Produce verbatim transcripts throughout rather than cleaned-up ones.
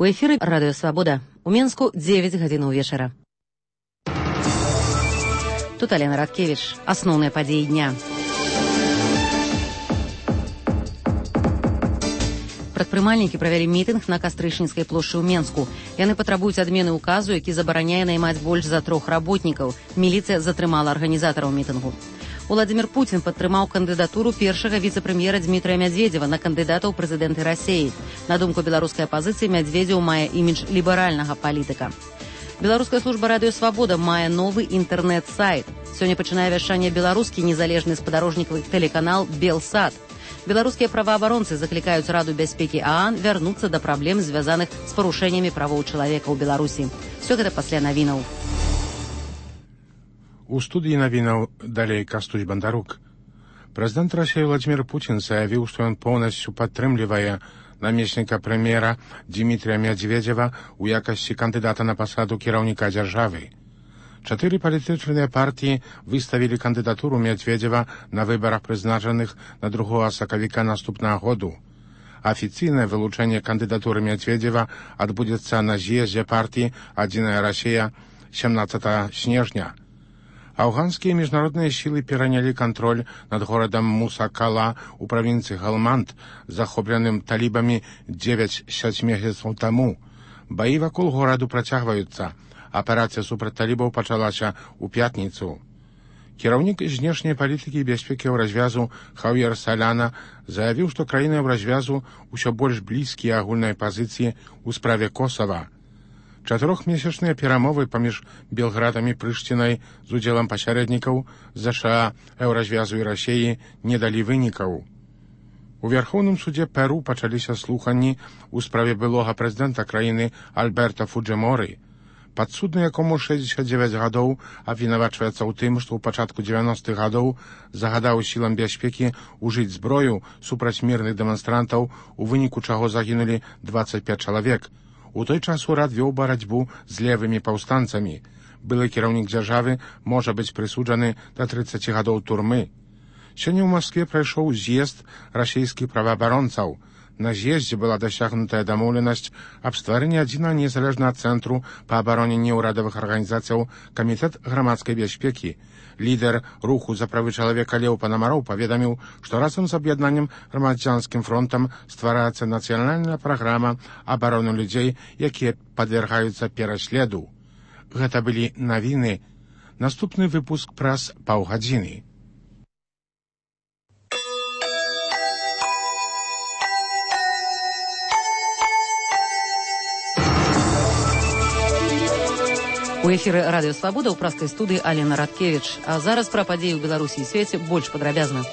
У эфіры Радыё Свабода. У Менску дзевяць гадзін вечара. Тут Алена Радкевич. Асноўныя падзеі дня. Прадпрымальнікі правялі мітынг на Кастрычніцкай плошчы ў Менску. Яны патрабуюць адмены ўказу, які забараняе наймаць больш за трох работнікаў. Міліцыя затрымала арганізатараў мітынгу. Владзімір Пуцін падтрымаў кандыдатуру першага віцэ-прэм'ера Дмітрыя Мядзведзева на кандыдата ў прэзідэнты Расіі. На думку беларускай апазіцыі, Мядзведзеў мае імідж ліберальнага палітыка. Беларуская служба Радыё Свабода мае новы інтэрнэт-сайт. Сёння пачынае вяшчанне беларускі незалежны спадарожнікавы тэлеканал «Белсат». Беларускія праваабаронцы заклікаюць Раду бяспекі ААН вярнуцца да праблем, звязаных з парушэннямі правоў чалавека ў Беларусі. Всё гэта пасля навінаў. У студыі навінаў далей Кастусь Бандарук. Прэзідэнт Расіі Владзімір Пуцін заявіў, што ён поўнасцю падтрымлівае намесніка прэм'ера Дмітрія Мядзведзева ў якасці кандыдата на пасаду кіраўніка дзяржавы. Чатыры палітычныя партыі выставілі кандыдатуру Мядзведзева на выбарах, прызначаных на другога сакавіка наступнага году. Афіцыйнае вылучэнне кандыдатуры Мядзведзева адбудзецца на з'ездзе партыі «Адзіная Расія» сямнаццатага снежня. Афганскія міжнародныя сілы перанялі кантроль над горадам Мусакала ў правінцыі Галманд, захопленым талібамі дзевяць месяцаў таму. Баі вакол гораду працягваюцца. Аперацыя супраць талібаў пачалася ў пятніцу. Кіраўнік знешняй палітыкі і бяспекі развязу Хав'ер Саляна заявіў, што краіны ў развязу ўсё больш блізкія агульнай пазіцыі ў справе Косава. Чатырохмесячныя перамовы паміж Белградам і Прыштінай з удзелам пасярэднікаў ЗША, Еўразвязу і Расіі не далі вынікаў. У Верхоўным судзе Перу пачаліся слуханні ў справе былога прэзідэнта краіны Альберта Фуджыморы. Падсудны, якому шэсцьдзесят дзевяць гадоў, абвінавачваецца ў тым, што ў пачатку дзевяностых гадоў загадаў сілам бяспекі ўжыць зброю супраць мірных дэманстрантаў, у выніку чаго загінулі дваццаць пяць чалавек. У той час урад вёў барацьбу з левымі паўстанцамі. Былы кіраўнік дзяржавы можа быць прысуджаны да трыццаці гадоў турмы. Сёння ў Маскве прайшоў з'езд расійскіх праваабаронцаў. На з'ездзе была дасягнутая дамоўленасць аб стварэнні адзінага незалежнага цэнтру па абароне неўрадавых арганізацыяў Камітэт грамадскай бяспекі. Лідар руху за правы чалавека Леў Панамароў паведаміў, што разам з аб'яднаннем грамадзянскім фронтам ствараецца нацыянальная праграма абароны людзей, якія падвяргаюцца пераследу. Гэта былі навіны. Наступны выпуск праз паўгадзіны. У эфіры Радыё Свабода ў праскай студыі Алена Радкевич. А зараз пра падзеі ў Беларусі і свеце больш падрабязна.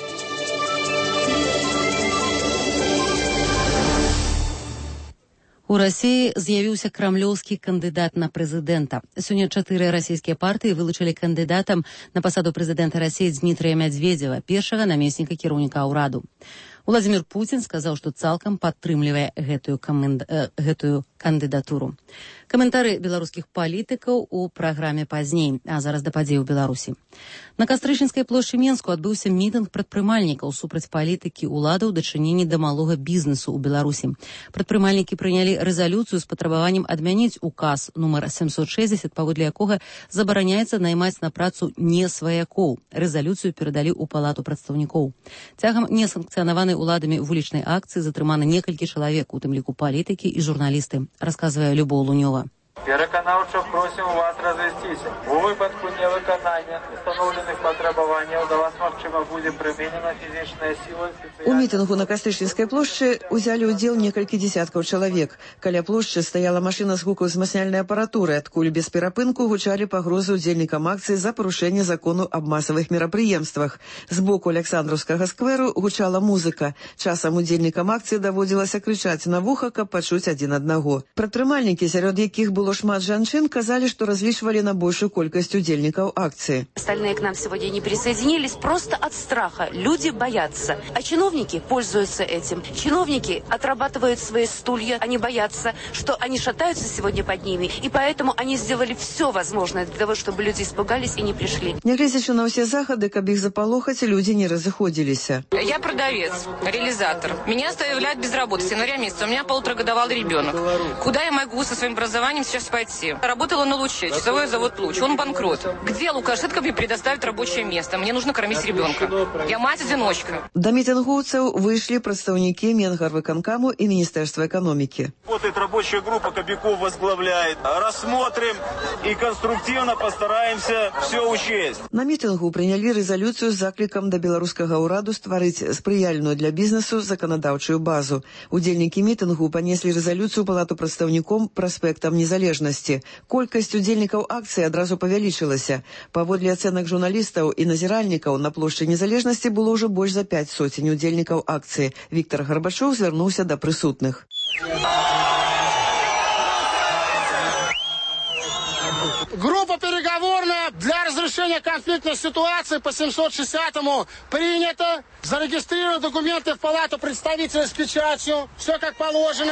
У Расіі з'явіўся крамлёўскі кандыдат на прэзідэнта. Сёння чатыры расійскія партыі вылучылі кандыдатам на пасаду прэзідэнта Расіі Дмітрыя Мядзведзева, першага намесніка кіраўніка ўраду. Владзімір Пуцін сказаў, што цалкам падтрымлівае гэтую, каманд... э, гэтую кандыдатуру. Каментары беларускіх палітыкаў у праграме пазней, а зараз да падзей у Беларусі. На Кастрычніцкай плошчы Менску адбыўся мітынг прадпрымальнікаў супраць палітыкі ўладаў у дачыненні да малога бізнесу ў Беларусі. Прадпрымальнікі прынялі рэзалюцыю з патрабаваннем адмяніць указ нумар сямсот шэсцьдзесят, паводле якога забараняецца наймаць на працу не сваякоў. Рэзалюцыю перадалі ў палату прадстаўнікоў. Цягам несанкцыянаванай уладамі вулічнай акцыі затрымана некалькі чалавек, у тым ліку палітыкі і журналісты, расказвае Любоў Лунёва. Пераканаўча просім вас развесціся. У выпадку невыканання установленых патрабаванняў да вас, магчыма, будзе прыменена фізічная сіла. У мітынгу на Кастрычніцкай плошчы узялі ўдзел некалькі дзесяткаў чалавек. Каля плошчы стаяла машына з гукаўзмацняльнай апаратуры, адкуль без перапынку гучалі пагрозы ўдзельнікам акцыі за парушэнне закону аб масавых мерапрыемствах. З боку Александраўскага скверу гучала музыка. Часам удзельнікам акцыі даводзілася крычаць на вуха, каб пачуць адзін аднаго. Прадпрымальнікі, сярод якіх было было шмат жанчын, казалі, што разлічвалі на большую колькасць удзельнікаў акцыі. Остальные к нам сегодня не присоединились просто от страха. Люди боятся. А чиновники пользуются этим. Чиновники отрабатывают свои стулья. Они боятся, что они шатаются сегодня под ними. И поэтому они сделали все возможное для того, чтобы люди испугались и не пришли. Нягледзячы на ўсе захады, каб іх запалохаць, людзі не разыходзіліся. Я продавец, реализатор. Меня оставляют без работы с января месяца. У меня полуторагодовалый ребенок. Куда я могу со своим образованием сейчас пойти? Работала на Луче, часовой завод Луч. Он банкрот. Где Лукашенко мне предоставит рабочее место? Мне нужно кормить ребенка. Я мать-одиночка. Да мітингоўцаў выйшлі прадстаўнікі Менгарвыканкаму і Міністэрства эканомікі. Вот эта рабочая группа Кобяков возглавляет. Рассмотрим и конструктивно постараемся все учесть. На мітынгу прынялі рэзалюцыю з заклікам да беларускага ўраду стварыць спрыяльную для бізнесу заканадаўчую базу. Удзельнікі мітынгу панеслі рэзалюцыю Палату прадстаўніком праспектам незалежнасці. Колькасць удзельнікаў акцыі адразу павялічылася. Паводле ацэнак журналістаў і назіральнікаў, на плошчы незалежнасці было ўжо больш за пяць соцень удзельнікаў акцыі. Віктор Гарбачоў звярнуўся да прысутных. Группа переговорная для разрешения конфликтной ситуации по семьсот шестидесятому принята. Зарегистрированы документы в Палату представителей с печатью. Все как положено.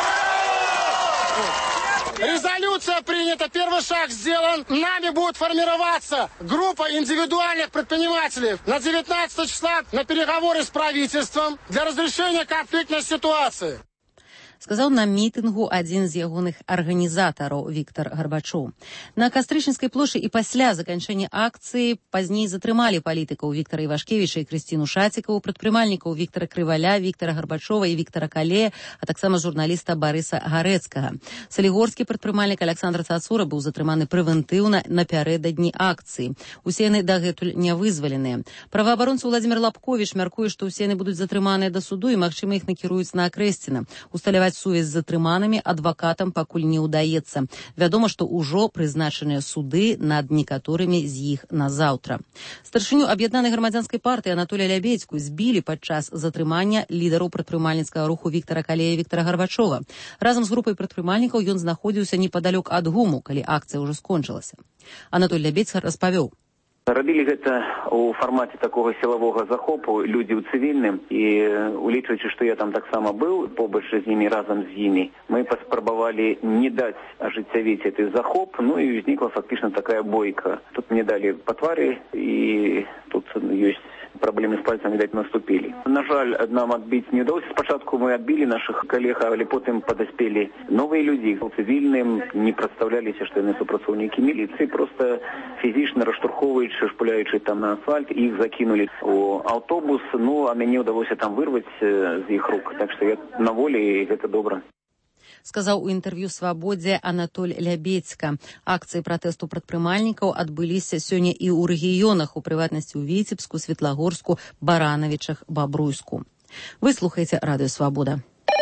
Резолюция принята, первый шаг сделан. Нами будет формироваться группа индивидуальных предпринимателей на девятнадцатого числа на переговоры с правительством для разрешения конфликтной ситуации. Сказаў на мітынгу адзін з ягоных арганізатараў Віктор Гарбачоў. На Кастрычніцкай плошчы і пасля заканчэння акцыі пазней затрымалі палітыкаў Віктара Івашкевіча і Крысціну Шацікаву, прадпрымальнікаў Віктара Крываля, Віктара Гарбачова і Віктара Калея, а таксама журналіста Барыса Гарэцкага. Салігорскі прадпрымальнік Александр Цацура быў затрыманы прэвентыўна напярэдадні акцыі. Усе яны дагэтуль не вызваленыя. Праваабаронца Владзімір Лапковіч мяркуе, што ўсе яны будуць затрыманыя да суду і, магчыма, іх накіруюць на Акрэсціна. Усталяваць сувязь з затрыманымі адвакатам пакуль не ўдаецца. Вядома, што ўжо прызначаныя суды над некаторымі з іх на заўтра. Старшыню аб'яднанай грамадзянскай партыі Анатолія Лябедзьку збілі падчас затрымання лідараў прадпрымальніцкага руху Віктара Калея і Віктара Гарбачова. Разам з групай прадпрымальнікаў ён знаходзіўся непадалёк ад гуму, калі акцыя ўжо скончылася. Анатоль Лябедзька распавёў. Рабілі гэта ў фармаце такога сілавога захопу людзі ў цывільным, і улічваючы, што я там таксама быў побач з імі, разам з імі, мы паспрабавалі не даць ажыццявіць гэты захоп, ну і ўзнікла фактычна такая бойка. Тут мне далі па твары, і тут ёсць проблемы с пальцем, видать, наступили. На жаль, нам отбить не удалось. Спочатку мы отбили наших коллег, але потом подоспели новые люди. Цивильным не представлялись, что они супрацовники милиции, просто физично раштурховываючи, шпуляючи там на асфальт, их закинули в автобус, ну, а мне удалось там вырвать з их рук. Так что я на воле, и это добро. Сказаў у інтэрв'ю «Свабодзе» Анатоль Лябедзька. Акцыі пратэсту прадпрымальнікаў адбыліся сёння і ў рэгіёнах, у прыватнасці ў Віцебску, Светлагорску, Баранавічах, Бабруйску. Вы слухаеце радыё «Свабода».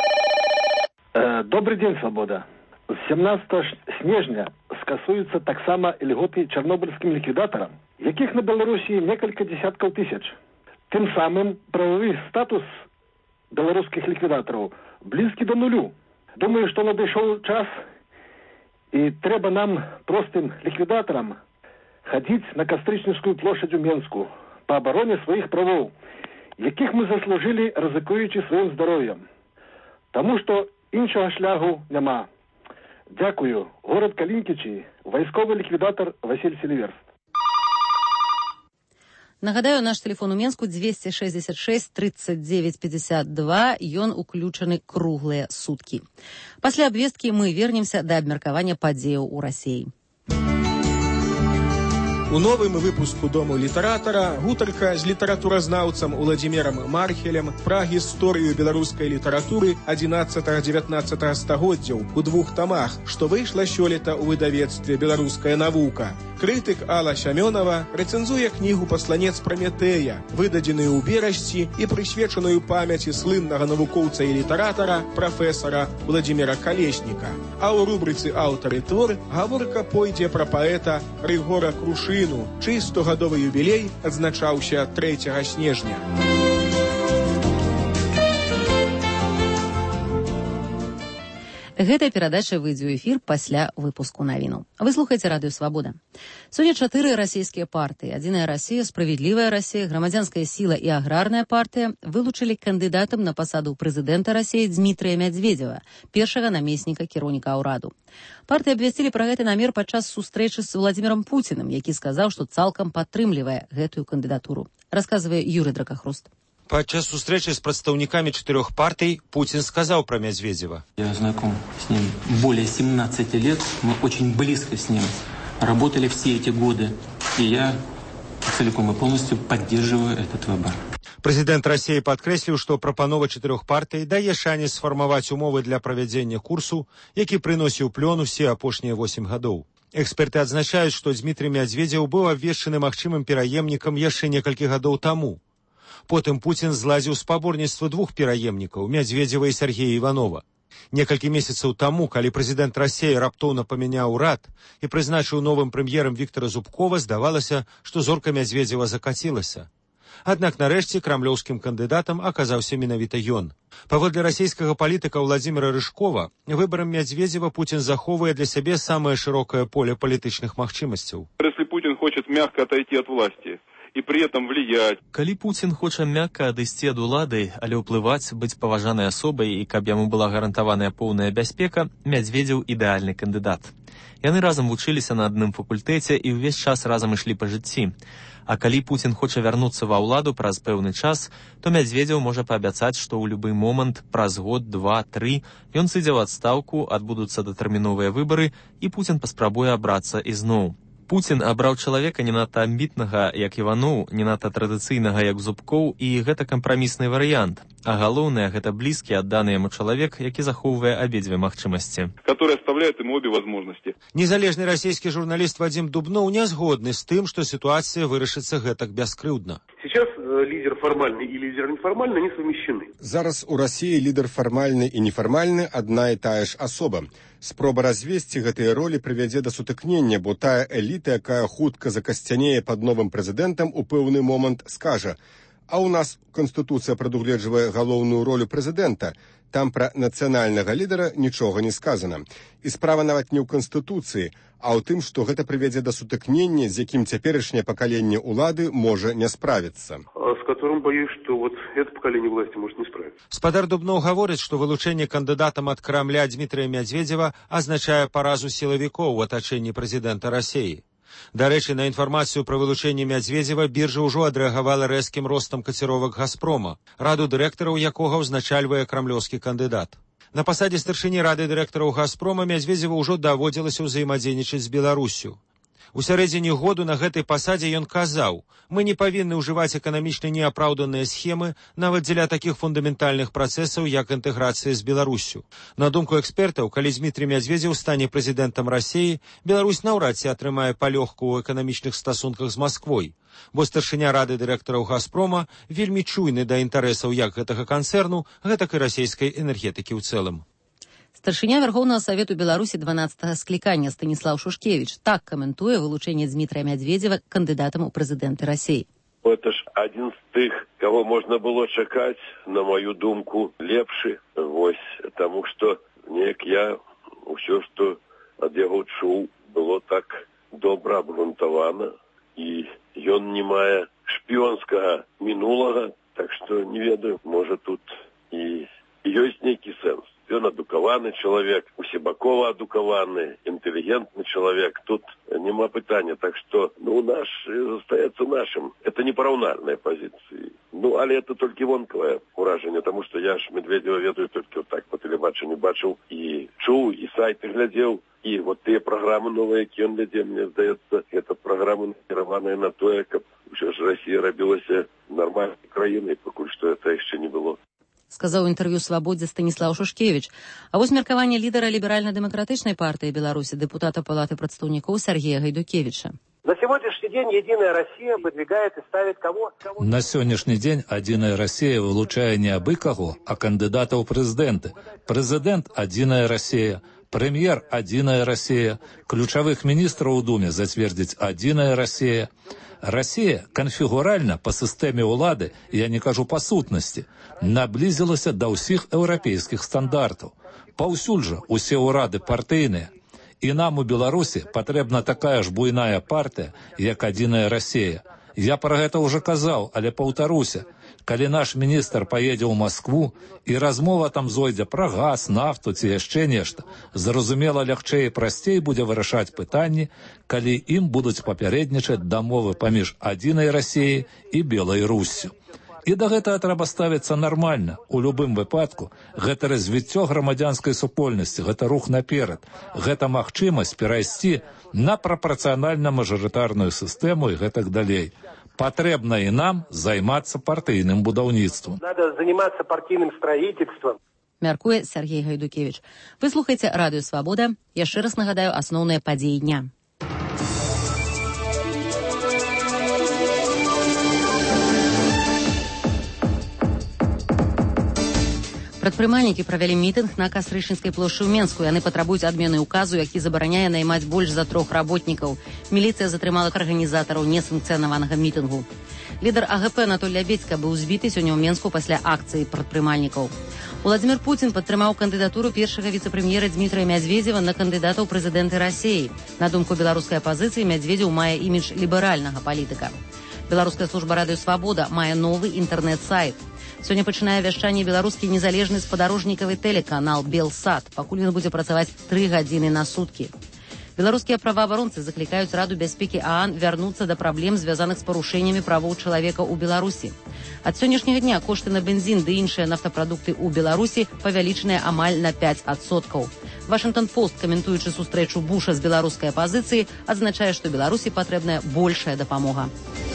Добрый день, «Свобода». З сямнадцатага снежня скасуюцца таксама льготы чарнобыльскім ліквідатарам, якіх на Беларусі некалькі десяткаў тысяч. Тым самым прававы статус беларускіх ліквідатараў блізкі да нулю. Думаю, што надышоў час, і трэба нам, простым ліквідатарам, хадзіць на Кастрычніцкую плошадь у Менску па абароне сваіх правоў, якіх мы заслужылі, рызыкуючы сваім здароўем. Таму што іншага шляху няма. Дякую. Горад Калінкічі, вайсковы ліквідатар Васіль Селіверст. Нагадаю, наш телефон у Менску двести шестьдесят шесть тридцать девять пятьдесят два, ён уключаны круглыя суткі. Пасля абвесткі мы вернемся да абмеркавання падзеяў у Расіі. У новым выпуску «Дому літаратара» гутарка з літаратуразнаўцам Уладзімірам Мархелем пра гісторыю беларускай літаратуры адзінаццатага-дзевятнаццатага стагоддзяў у двух тамах, што выйшла сёлета ў выдавецтве «Беларуская навука». Крытык Алла Сямёнова рэцэнзуе кнігу «Пасланец Праметэя», выдадзеную ў Берасці і прысвечаную памяці слыннага навукоўца і літаратара прафесара Владзіміра Калесніка. А ў рубрыцы «Аўтар і твор» гаворка пойдзе пра паэта Рыгора Крушыну, чый стогадовы юбілей адзначаўся трэцяга снежня. Гэтая перадача выйдзе ў эфір пасля выпуску навінаў. Вы слухаеце радыё Свабода. Сёння чатыры расійскія партыі: Адзіная Расія, Справядлівая Расія, Грамадзянская сіла і Аграрная партыя вылучылі кандыдатам на пасаду прэзідэнта Расіі Дмітрыя Мядзведзева, першага намесніка кіраўніка ўраду. Партыі абвясцілі пра гэты намер падчас сустрэчы з Владзімірам Пуціным, які сказаў, што цалкам падтрымлівае гэтую кандыдатуру. Расказвае Юрый Дракахруст. Падчас сустрэчы з прадстаўнікамі чатырох партый Путин сказал про Медведева. Я знаком с ним более семнадцати лет. Мы очень близко с ним работали все эти годы. И я целиком и полностью поддерживаю этот выбор. Прэзідэнт Расіі падкрэсліў, што прапанова чатырох партый дае шанец сфармаваць умовы для правядзення курсу, які прыносіў плён усе апошнія восем гадоў. Эксперты адзначаюць, што Дмітрый Мядзведзеў быў абвешчаны магчымым пераемнікам яшчэ некалькі гадоў таму. Потым Путін злазіў спаборніцтва двух пераемнікаў, Мядзведзева і Сергея Іванова. Некалькі месяцаў таму, калі прэзідэнт Расіі раптоўна памяняў урад і прызначыў новым прэм'ерам Віктора Зубкова, здавалася, што зорка Мядзведзева закацілася. Аднак нарэшце крамлёўскім кандыдатам аказаўся менавіта ён. Паводле расійскага палітыка Владзіміра Рыжкова, выбарам Мядзведзева Путін захоўвае для сябе самае шырокае поле палітычных магчымасцяў. Если Путин хочет мягко отойти от власти и при этом влиять. Калі Путін хоча мякка адысці ад улады, але ўплываць, быць паважанай асобай і каб яму была гарантаваная поўная бяспека, Мядзведзеў ідэальны кандыдат. Яны разам вучыліся на адным факультэце і ўвесь час разам ішлі па жыцці. А калі Путін хоча вярнуцца ва ўладу праз пэўны час, то Мядзведзеў можа паабяцаць, што ў любы момант, праз год, два, тры, ён сыдзе ў адстаўку, адбудуцца датэрміновыя выбары, і Путін паспрабуе абрацца ізноў. Путін абраў чалавека не надта амбітнага, як Іваноў, не надта традыцыйнага, як Зубкоў, і гэта кампрамісны варыянт. А галоўнае, гэта блізкі, адданы яму чалавек, які захоўвае абедзве магчымасці. Который оставляет ему обе возможности. Незалежны расійскі журналіст Вадзім Дубноў не згодны з тым, што ситуація вырашыцца гэтак бяскрыўдна. Сейчас э, лидер формальный и лидер неформальный не совмещены. Зараз у России лидер формальный и неформальный одна и тая ж особа. Спроба развесці гэтыя ролі прывядзе да сутыкнення, бо тая эліта, якая хутка закасцянее пад новым прэзідэнтам, у пэўны момант скажа: а у нас Конституцыя прадугледжвае галоўную ролю прэзідэнта, там пра нацыянальнага лідара нічога не сказана. І справа нават не ў Конституцыі, а ў тым, што гэта прывядзе да сутыкнення, з якім цяперашняе пакаленне ўлады можа не справіцца. С которым, боюсь, что вот это поколение власти может не справиться. Спадар Дубноў гаворыць, што вылучэнне кандыдатам ад Крамля Дмітрыя Мядзведзева азначае паразу сілавікоў у атачэнні прэзідэнта Расіі. Дарэчы, на інфармацыю пра вылучэнне Мядзведзева біржа ўжо адрэагавала рэзкім ростам каціровак Газпрома, раду дырэктараў якога ўзначальвае крамлёўскі кандыдат. На пасадзе старшыні рады дырэктараў Газпрома Мядзведзева ўжо даводзілася ўзаемадзейнічаць з Беларуссю. У сярэдзіне году на гэтай пасадзе ён казаў: мы не павінны ўжываць эканамічна неапраўданыя схемы нават дзеля такіх фундаментальных працэсаў, як інтэграцыя з Беларуссю. На думку экспертаў, калі Дмітрый Мядзведзеў стане прэзідэнтам Расіі, Беларусь наўрад ці атрымае палёгку ў эканамічных стасунках з Масквой, бо старшыня рады дырэктараў Газпрома вельмі чуйны да інтарэсаў як гэтага канцэрну, гэтак і расійскай энергетыкі ў цэлым. Старшыня Вярхоўнага Савету Беларусі дванаццатага склікання Станіслаў Шушкевіч так каментуе вылучэнне Дмітрая Мядзведзева кандыдатам у прэзідэнты Расіі. Это ж адзін з тых, каго можна было чакаць, на маю думку, лепшы. Вось, таму што неяк я ўсё, што ад яго чуў, было так добра абгрунтавана, і ён не мае шпіёнскага мінулага, так што не ведаю, можа тут і ёсць нейкі сэнс. Ён адукаваны чалавек, усебакова адукаваны, інтэлігентны чалавек. Тут няма пытання. Так што, ну, наш застаецца нашым. Это непараўнальныя пазіцыі. Ну, але это толькі вонкавае ўражанне, таму што я ж Медведзева ведаю толькі вот так па тэлебачанню бачыў і чуў, і сайты глядзеў, і вот тыя праграмы новыя, які ён вядзе, мне здаецца, гэта праграмы накіраваныя на тое, каб ўсё ж Расія рабілася нармальнай краінай, пакуль што это яшчэ не было. Сказаў інтэрв'ю «Свабодзе» Станіслаў Шушкевіч. А вось меркаванне лідара ліберальна-дэмакратычнай партыі Беларусі, дэпутата Палаты прадстаўнікоў Сергея Гайдукевича. На сегодняшний день «Единая Россия» выдвигает и ставит кого? На сённяшні дзень «Адзіная Расія» вылучае не абы каго, а кандыдата ў прэзідэнты. Прэзідэнт «Адзіная Расія», прэм'ер «Адзіная Расія», ключавых міністраў у Думе зацвердзіць «Адзіная Расія». Расія канфігуральна па сістэме ўлады, я не кажу па сутнасці, наблізілася да ўсіх еўрапейскіх стандартаў. Паўсюль жа усе ўрады партыйныя. І нам у Беларусі патрэбна такая ж буйная партыя, як адзіная Расія. Я пра гэта ўжо казаў, але паўтаруся. Калі наш міністр паедзе ў Маскву і размова там зойдзе пра газ, нафту ці яшчэ нешта, зразумела, лягчэй і прасцей будзе вырашаць пытанні, калі ім будуць папярэднічаць дамовы паміж адзінай Расіяй і Белай Руссю. І да гэтага трэба ставіцца нармальна. У любым выпадку гэта развіццё грамадзянскай супольнасці, гэта рух наперад, гэта магчымасць перайсці на прапарцыянальна-мажарытарную сістэму і гэтак далей. Патрэбна і нам займацца партыйным будаўніцтвам. Надо заниматься партийным строительством. Мяркуе Сергей Гайдукевич. Вы слухаеце Радыё Свабода. Яшчэ раз нагадаю асноўныя падзеі дня. Прадпрымальнікі правялі мітынг на Кастрычніцкай плошчы ў Менску. Яны патрабуюць адмены ўказу, які забараняе наймаць больш за трох работнікаў. Міліцыя затрымала арганізатараў несанкцыянаванага мітынгу. Лідар А Гэ Пэ Анатоль Лябедзька быў збіты сёння ў Менску пасля акцыі прадпрымальнікаў. Уладзімір Пуцін падтрымаў кандыдатуру першага віцэ-прэм'ера Дмітрыя Мядзведзева на кандыдата ў прэзідэнты Расіі. На думку беларускай апазіцыі, Мядзведзеў мае імідж ліберальнага палітыка. Беларуская служба Радыё Свабода мае новы інтэрнэт-сайт. Сёння пачынае вяшчанне беларускі незалежны спадарожнікавы тэлеканал «Белсат». Пакуль ён будзе працаваць тры гадзіны на суткі. Беларускія праваабаронцы заклікаюць Раду бяспекі А А Н вярнуцца да праблем, звязаных з парушэннямі правоў чалавека ў Беларусі. Ад сённяшняга дня кошты на бензін ды іншыя нафтапрадукты ў Беларусі павялічаныя амаль на пяць адсоткаў. Вашингтон-Пост, каментуючы сустрэчу Буша з беларускай апазіцыі, адзначае, што Беларусі патрэбная большая дапамога.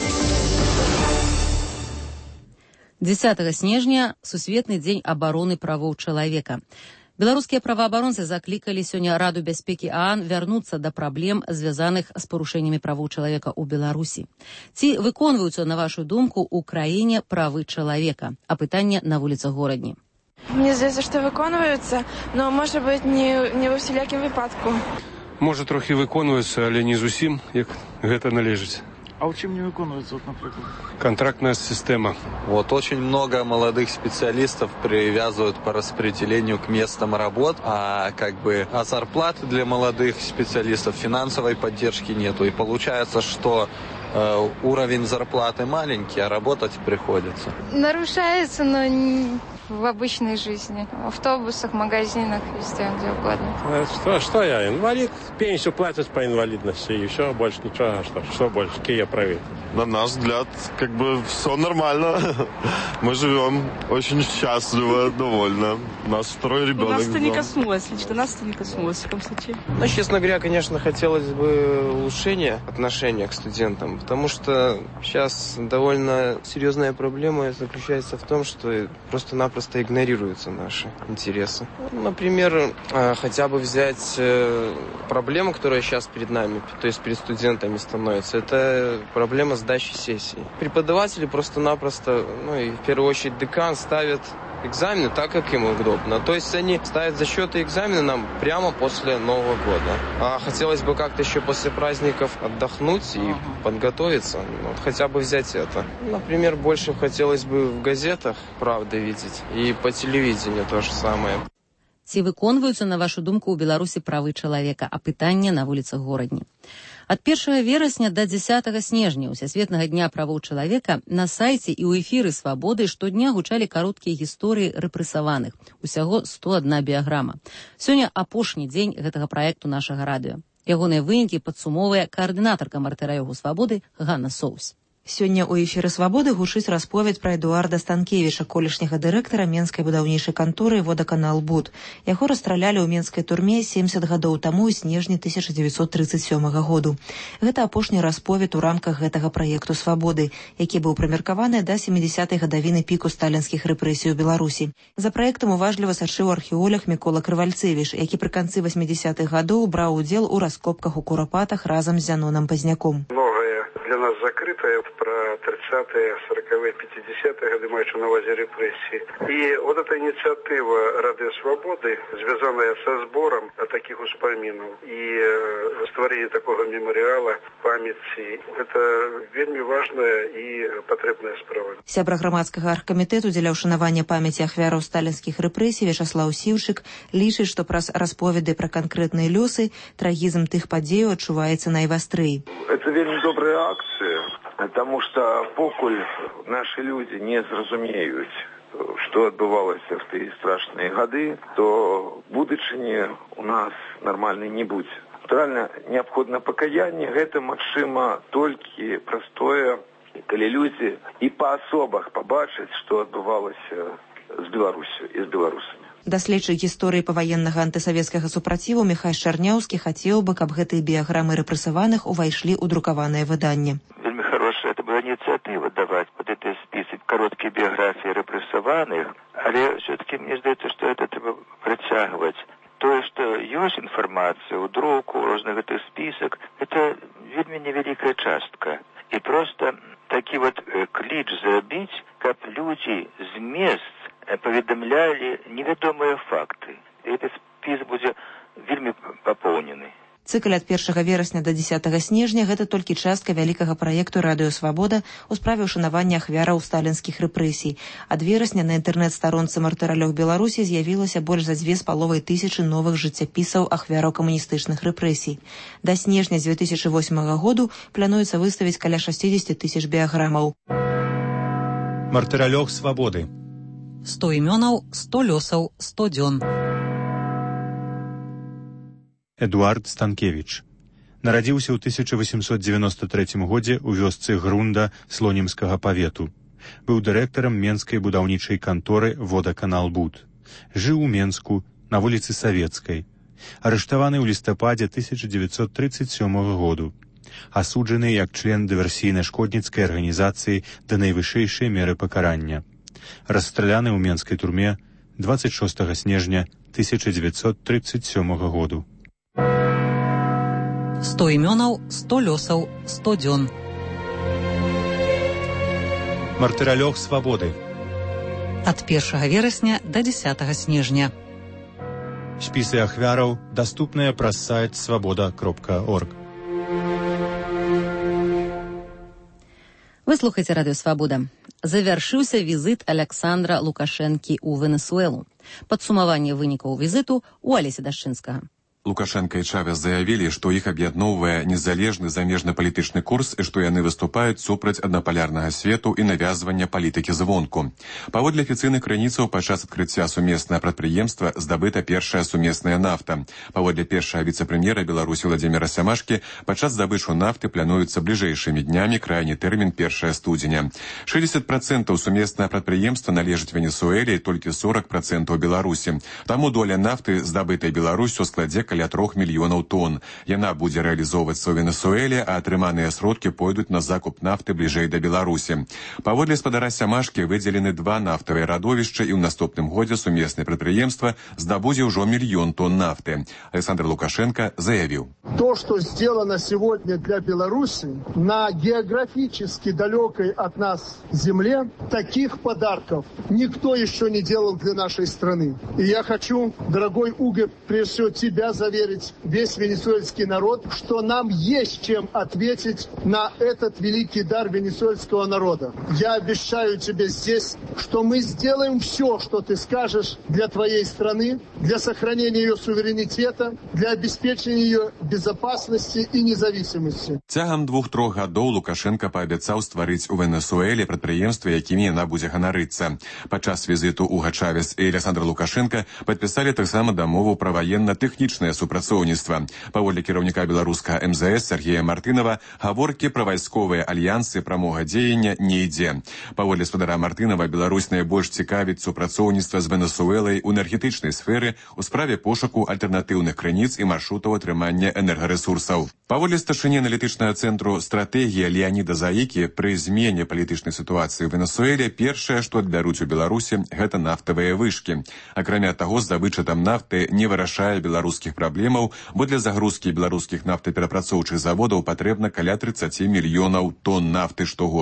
дзесятага снежня – Сусветны дзень абароны правоў чалавека. Беларускія праваабаронцы заклікалі сёння Раду бяспекі А А Н вярнуцца да праблем, звязаных з парушэннямі правоў чалавека ў Беларусі. Ці выконваюцца, на вашу думку, у краіне правы чалавека? А пытанне на вуліцах горадні. Мне здаецца, што выконваюцца, но, можа быць, не, не ва ўсялякім выпадку. Можа, трохі выконваюцца, але не зусім, як гэта належыць. А у чем не выконывается, вот, например? Контрактная система. Вот очень много молодых специалистов привязывают по распределению к местам работ, а как бы а зарплаты для молодых специалистов, финансовой поддержки нету. И получается, что э, уровень зарплаты маленький, а работать приходится. Нарушается, но не в обычной жизни. В автобусах, магазинах, везде, где угодно. Что, что я, инвалид? Пенсию платят по инвалидности, и все, больше ничего. Что, что больше? Какие я правы? На наш взгляд, как бы все нормально. Мы живем очень счастливо, довольно. У нас второй ребенок. Нас это не коснулось, лично нас это не коснулось в таком случае. Ну, честно говоря, конечно, хотелось бы улучшения отношения к студентам, потому что сейчас довольно серьезная проблема заключается в том, что просто-напросто игнорируются наши интересы. Например, хотя бы взять проблему, которая сейчас перед нами, то есть перед студентами становится, это проблема сдачи сессии. Преподаватели просто-напросто, ну и в первую очередь декан, ставят экзамены так, как им удобно. То есть они ставят зачеты экзамены нам прямо после Нового года. А хотелось бы как-то еще после праздников отдохнуть и подготовиться. Ну, хотя бы взять это. Например, больше хотелось бы в газетах правды видеть. И по телевидению то же самое. Ці выконваюцца, на вашу думку, у Беларусі правы чалавека? А пытанне на вуліцах горадні. Ад першага верасня да дзесятага снежня, Усесветнага дня правоў чалавека, на сайце і ў эфіры «Свабоды» штодня гучалі кароткія гісторыі рэпрэсаваных. Усяго сто адна біяграма. Сёння апошні дзень гэтага праекту нашага радыё. Ягоныя вынікі падсумоўвае каардынатарка мартырыяў «Свабоды» Ганна Соус. Сёння ў эфіры «Свабоды» гучыць расповедь пра Эдуарда Станкевіча, колішняга дырэктара Менскай будаўнічай канторы «Водаканал Буд». Яго расстралялі ў менскай турме семьдесят гадоў таму ў снежні тысяча дзевяцьсот тридцать сёмага году. Гэта апошні расповед у рамках гэтага праекту «Свабоды», які быў прымеркаваны да сямідзясятай гадавіны піку сталінскіх рэпрэсій у Беларусі. За праектам уважліва сачыў археолог Мікола Крывальцевіч, які пры канцы васьмідзясятых гадоў браў удзел у раскопках у Курапатах разам з Зянонам Пазняком. Для нас закрытое про тридцатые, сороковые, пятидесятые годы, маючи на увазі репрессии. И вот эта инициатива Радио Свободы, связанная со сбором таких успоминов и створение такого мемориала памяти, это вельми важная и потребная справа. Сябра грамадскага аргкамітэту дзеля ўшанавання памяці ахвяраў сталінскіх рэпрэсій Вячаслаў Сіўчык лічыць, што праз расповеды пра канкрэтныя лёсы трагізм тых падзеяў адчуваецца найвастрэй. Это вельмі добрая акцыя, потому что покуль наши люди не зразумеюць, что адбывалася в тыя страшныя гады, то будучыні у нас нормальной не будзе. Натуральна, неабходна пакаянне, гэта магчыма толькі простое, калі людзі і па асобах пабачаць, што адбывалася з Беларусю і з беларусамі. Даследчык гісторыі паваеннага антысавецкага супраціву Міхай Шарняўскі хацеў бы, каб гэтыя біяграмы рэпрэсаваных увайшлі ў друкаванае выданне. Вельмі хорошая это была инициатива давать под этот список короткие биографии репрессованных, але все-таки мне здаецца, что это треба працягваць. То, что есть информация у друку, у розных гэтых список, это вельмі невеликая частка. И просто такі вот кліч зрабіць, каб люди з мест поведомляли невядомыя факты. И этот список будзе вельмі папоўнены. Цыкл ад першага верасня да дзесятага снежня – гэта толькі частка вялікага праекту «Радыё Свабода» у справе ўшанавання ахвяраў сталінскіх рэпрэсій. Ад верасня на інтэрнэт-старонцы «Мартыралёг Беларусі» з'явілася больш за дзве з паловай тысячы новых жыццяпісаў ахвяраў камуністычных рэпрэсій. Да снежня дзве тысячы восьмага году плануецца выставіць каля шэсцьдзесят тысяч біяграмаў. Мартыралёг Свабоды. сто імёнаў, сто лёсаў, сто дзён. Эдуард Станкевіч. Нарадзіўся ў тысяча восемьсот девяносто третьем годзе ў вёсцы Грунда Слонімскага павету. Быў дырэктарам Менскай будаўнічай канторы «Водаканалбуд». Жыў у Менску, на вуліцы Савецкай. Арыштаваны ў лістападзе тысяча девятьсот тридцать седьмого году. Асуджаны як член дыверсійна-шкодніцкай арганізацыі да найвышэйшай меры пакарання. Расстраляны ў Менскай турме двадцать шостого снежня тысяча девятьсот тридцать седьмого году. сто імёнаў, сто лёсаў, сто дзён. Мартыралёг Свабоды. Ад першага верасня да дзесятага снежня. Спісы ахвяраў даступныя праз сайт свабода кропка орг. Вы слухаеце Радыё Свабода. Завяршыўся візіт Аляксандра Лукашэнкі ў Венесуэлу. Падсумаванне вынікаў візіту у Алеся Дашчынскага. Лукашенко и Чавес заявили, что их объедновывая незалежны замежно-палітычны курс и что яны выступаюць супраць аднапалярнага свету и навязвання палітыкі звонку. Паводле афіцыйных крыніцаў падчас адкрыцця сумеснае прадпрыемства здабыта першая сумесная нафта. Паводле першага віцэ-прэм'ера Беларусі Владзіміра Сямашкі, падчас здабычу нафты плануецца бліжэйшымі днямі крайні тэрмін першага студзеня. шестьдесят процентов сумеснае прадпрыемства належыць Венесуэле і толькі сорок процентов Беларусі. Таму доля нафты, здабытай Беларусю, складзе каля трох мільёнаў тонн. Яна будзе рэалізоўвацца ў Венесуэле, а атрыманыя сродкі пойдуць на закуп нафты бліжэй да Беларусі. Паводле спадара Сямашкі выдзелены два нафтавыя радовішча, і ў наступным годзе сумеснае прадпрыемства здабудзе ўжо мільён тонн нафты. Александр Лукашенко заявіў: То, что сделано сегодня для Беларуси на географически далекой от нас земле, таких подарков никто еще не делал для нашей страны. И я хочу, дорогой Уго, прежде всего тебя заверить, весь венесуэльский народ, что нам есть чем ответить на этот великий дар венесуэльского народа. Я обещаю тебе здесь, что мы сделаем все, что ты скажешь для твоей страны, для сохранения ее суверенитета, для обеспечения ее безопасности и независимости. Цягам двух-трох гадоў Лукашенко паабяцаў стварыць у Венесуэле прадпрыемствы, якімі яна будзе ганарыцца. Падчас візіту Уга Чавес і Александр Лукашенко падпісалі таксама дамову пра ваенна-тэхнічнае супрацоўніцтва. Паводле кіраўніка беларускага эм зэ эс Сергея Мартынова, гаворкі пра вайсковыя альянсы прамога дзеяння не ідзе. Паводле спадара Мартынова, Беларусь найбольш цікавіць супрацоўніцтва з Венесуэлай у энергетычнай сферы у справе пошуку альтэрнатыўных крыніц і маршрутаў атрымання энергарэсурсаў. Паводле старшыні аналітычнага цэнтру «Стратэгія» Леаніда Заікі, пры змене палітычнай сітуацыі ў Венесуэле першае, што адбяруць у Беларусі, гэта нафтавыя вышкі. Акрамя таго, здабыча там нафты не вырашае беларускіх праблемаў, бо для загрузкі беларускіх нафтаперапрацоўчых заводаў патрэбна каля тридцать мільёнаў тонн нафты штогод.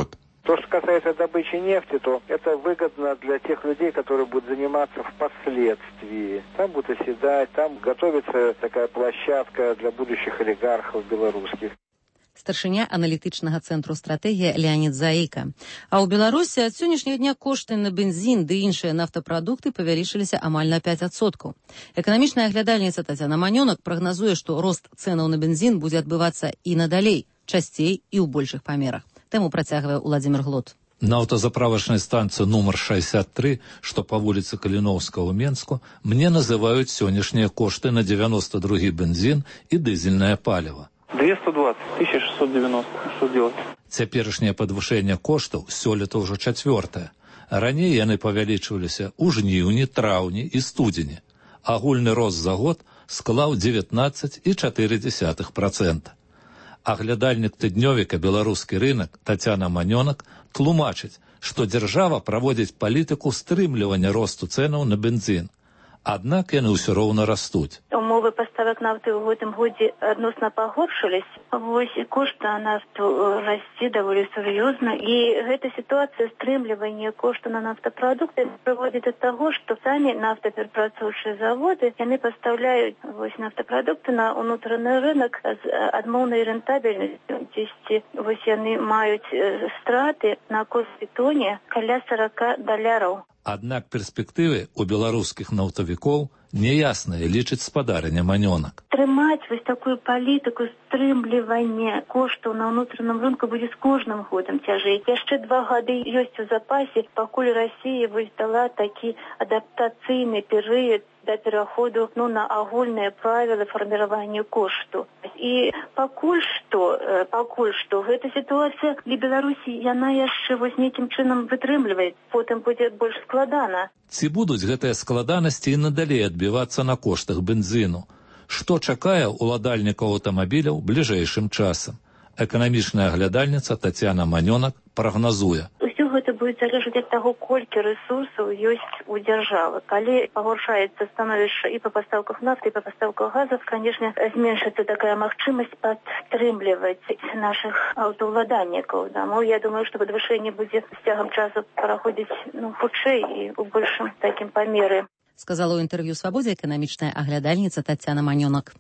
То, что касается добычи нефти, то это выгодно для тех людей, которые будут заниматься впоследствии. Там будут оседать, там готовится такая площадка для будущих олигархов белорусских. Старшыня аналітычнага цэнтру стратэгія Леонид Заіка. А ў Беларусі ад сённяшняга дня кошты на бензін ды іншыя нафтапрадукты павялічыліся амаль на пяць адсоткаў. Эканамічная аглядальніца Тацяна Манёнак прагназуе, што рост цэнаў на бензін будзе адбывацца і надалей, часцей і ў большых памерах. Тэму працягвае Владзімир Глот. На аўтазаправачнай станцыі нумар шэсцьдзясят тры, што па вуліцы Каліноўскага ў Менску, мне называюць сённяшнія кошты на девяносто другі бензін і дызельнае паліва. двести двадцать, тысяча шестьсот девяносто. Что делать? Цяперашняе падвышэнне коштаў сёлета ўжо чацвёртае. Раней яны павялічваліся ў жніўні, траўні і студзені. Агульны рост за год склаў дзевятнаццаць і чатыры дзесятых працэнта. Аглядальнік тыднёвіка «Беларускі рынак» Тацяна Манёнак тлумачыць, што дзяржава праводзіць палітыку стрымлівання росту цэнаў на бензін. Аднак яны ўсё роўна растуць. Умовы паставак нафты ў гэтым годзе адносна пагоршылись. Вось кошт на нафту расце даволі сур'ёзна. І гэта сітуацыя стрымлівання кошту на нафтапрадукты прыводзіць да таго, што самі нафтаперапрацоўчыя заводы яны пастаўляюць вось нафтапрадукты на ўнутраны рынок з адмоўнай рэнтабельнасцю. Дзесьці вось яны маюць страты на кошце тоне каля сорок даляраў. Аднак перспектывы ў беларускіх нафтавікоў няясныя, лічыць спадарня Манёнак. Трымаць вось такую палітыку стрымлівання коштаў на ўнутраным рынку будзе з кожным годам цяжэй. Яшчэ два гады ёсць у запасе, пакуль Расія вось дала такі адаптацыйны перыяд да пераходу ну, на агульныя правілы фарміравання кошту. І пакуль што, пакуль што гэта сітуацыя для Беларусі, яна яшчэ вось нейкім чынам вытрымлівае, потым будзе больш складана. Ці будуць гэтыя складанасці і надалей адбівацца на коштах бензіну? Што чакае ўладальнікаў аўтамабіляў бліжэйшым часам? Эканамічная аглядальніца Тацяна Манёнак прагназуе. Усё гэта будзе залежаць ад таго, колькі рэсурсаў ёсць у дзяржавы. Калі пагоршаецца становішча і па пастаўках нафты, і па пастаўках газа, канешне, зменшыцца такая магчымасць падтрымліваць нашых аўтаўладальнікаў. Таму я думаю, што падвышэнне будзе з цягам часу праходзіць ну, хутчэй і ў большым такім памеры. Сказала ў інтэрв'ю «Свабодзе» эканамічная аглядальніца Тацяна Манёнак.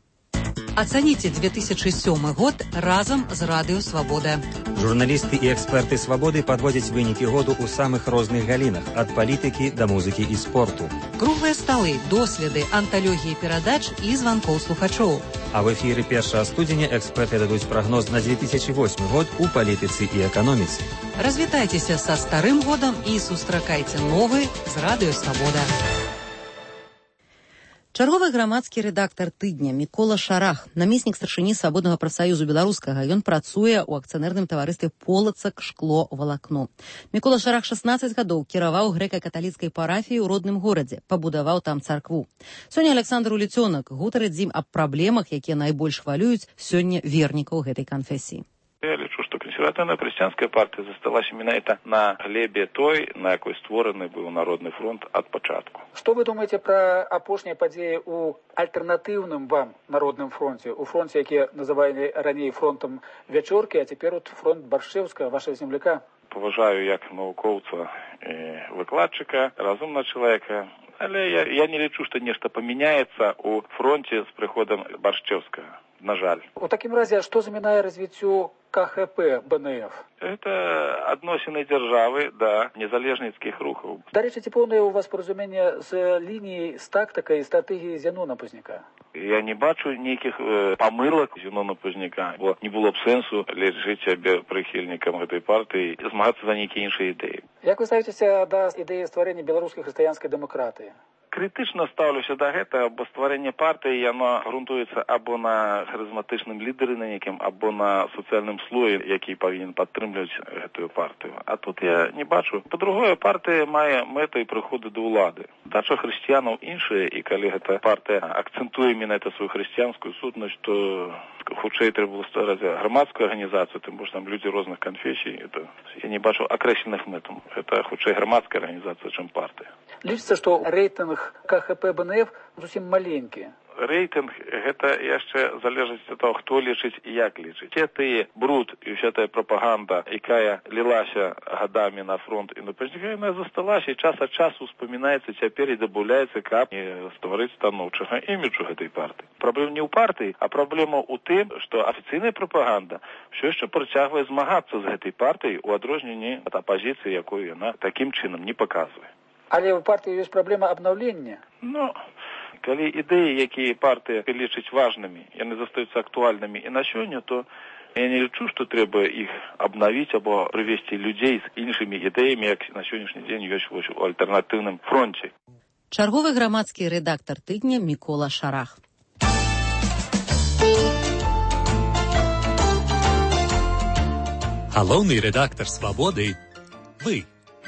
Оцените две тысячи седьмой год разом з Радыё Свабода. Журналісты і эксперты «Свабоды» падводзяць вынікі году ў самых розных галінах, ад палітыкі да музыкі і спорту. Круглыя сталы, доследы, анталогіі перадач і званкоў слухачоў. А в эфіры першага студзеня эксперты дадуць прагноз на две тысячи восьмы год у палітыцы і эканоміцы. Развітайцеся са старым годам і сустракайце новы з Радыё Свабода. Чарговы грамадскі рэдактар тыдня Мікола Шарах, намеснік старшыні Свабоднага прафсаюзу беларускага. Ён працуе ў акцыянерным таварыстве «Полацак шкло валакно». Мікола Шарах шаснаццаць гадоў кіраваў грэка-каталіцкай парафіяй у родным горадзе, пабудаваў там царкву. Сёння Александр Уліцёнак гутарыць з ім аб праблемах, якія найбольш хвалююць сёння вернікаў гэтай канфесіі. Я лічу, што кансерватыўная хрысціянская партыя засталася менавіта на глебе той, на якой створаны быў Народны фронт ад пачатку. Што вы думаеце пра апошнія падзеі ў альтэрнатыўным вам Народным фронце, у фронце, які называлі раней фронтам Вячоркі, а цяпер от фронт Баршчэўскага, вашага земляка? Паважаю як навукоўца і выкладчыка, разумнага чалавека, але я, я не лічу, што нешта памяняецца ў фронце з прыходам Баршчэўскага. На жаль. У такім разе, што замінае развіццю ка ха пэ бэ эн эф? Это адносіны дзяржавы да незалежніцкіх рухаў. Дарэчы, ці поўнае у вас паразуменне з лініяй, з тактыкай, стратэгіяй Зянона Пазняка? Я не бачу нейкіх э, памылак Зянона Пазняка, бо не было б сэнсу лічыць сябе прыхільнікам гэтай партыі і змагацца за нейкія іншыя ідэі. Як вы ставіцеся да ідэі стварэння беларускай хрысціянскай дэмакратыі? Крытычна стаўлюся да гэтага, бо стварэнне партыі яно грунтуецца або на харызматычным лідары на нейкім, або на сацыяльным слоі, які павінен падтрымліваць гэтую партыю. А тут я не бачу. Па-другое, партыя мае мэтай прыходу да ўлады. Дача хрысціянаў іншая, і калі гэта партыя акцэнтуе менавіта сваю хрысціянскую сутнасць, то хутчэй трэба было ствараць грамадскую арганізацыю, тым больш там людзі розных канфесій. Это, я не бачу акрэсленых мэтаў. Гэта хутчэй грамадская арганізацыя, чым партыя. Лічыцца, што рэйтынг ка ха пэ бэ эн эф зусім маленькі. рэйтынг гэта яшчэ залежыць ад таго, хто лічыць і як лічыць. Все тыя бруд і ўся тая прапаганда, якая лілася гадамі на фронт і на пазнікай, яна засталася і час ад часу успамінаецца цяпер і дабаўляецца, каб не стварыць станоўчага іміджу гэтай партыі. Праблема не ў партыі, а праблема ў тым, што афіцыйная прапаганда ўсё яшчэ працягвае змагацца з гэтай партыяй у адрозненні ад апазіцыі, якую яна такім чынам не паказвае. Але ў партыі ёсць праблема абнаўлення. Ну, калі ідэі, якія партыя лічыць важнымі, яны застаюцца актуальнымі і на сёння, то я не лічу, што трэба іх абнавіць або прывесці людзей з іншымі ідэямі, як на сённяшні дзень ёсць у альтэрнатыўным фронце. Чарговы грамадскі рэдактар тыдня Мікола Шарах. Галоўны рэдактар «Свабоды» – вы.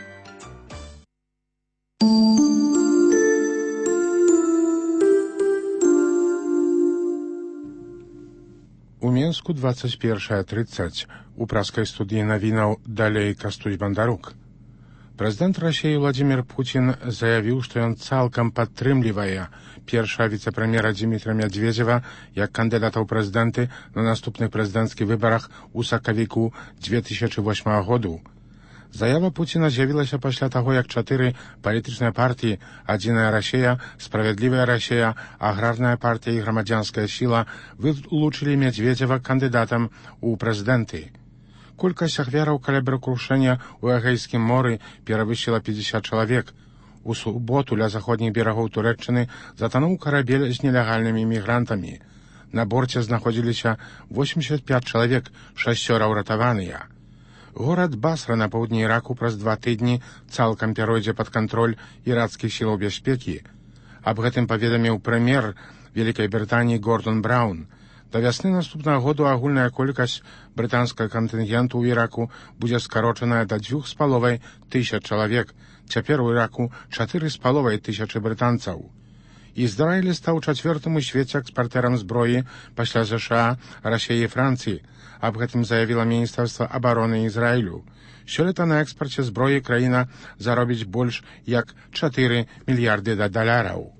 У Мінску двадцать першая тридцать. У праскай студыі навінаў далей Кастусь Бандарук. Прэзідэнт Расіі Владзімір Пуцін заявіў, што ён цалкам падтрымлівае першага віцэ-прэм'ера Дзімітра Мядзведзева як кандыдата ў прэзідэнты на наступных прэзідэнцкіх выбарах у сакавіку две тысячы восьмага году. Заява Пуціна з'явілася пасля таго, як чатыры палітычныя партыі «Адзіная Расія», «Справядлівая Расія», «Аграрная партія» і «Грамадзянская сіла» вылучылі Мядзведзева кандыдатам у прэзідэнты. Колькасць ахвяраў калябракрушэння ў Эгейскім моры перавысіла пятьдесят чалавек. У суботу ля заходніх берагоў Турэччыны затануў карабель з нелегальнымі мігрантамі. На борце знаходзіліся восемьдесят пять чалавек, шасцёра ўратаваныя. Горад Басра на поўдні Іраку праз два тыдні цалкам перайдзе пад кантроль іракскіх сілаў бяспекі. Аб гэтым паведаміў прэм'ер Вялікай Брытаніі Гордон Браўн. Да вясны наступнага году агульная колькасць брытанскага кантынгенту ў Іраку будзе скарочаная да дзвюх з паловай тысяч чалавек. Цяпер у Іраку чатыры з паловай тысячы брытанцаў. Ізраіль стаў чацвёртым у свеце экспартэрам зброі пасля ЗША, Расіі і Францыі. Аб гэтым заявіла Міністэрства абароны Ізраілю. Сёлета на экспарце зброі краіна заробіць больш як чатыры мільярды даляраў.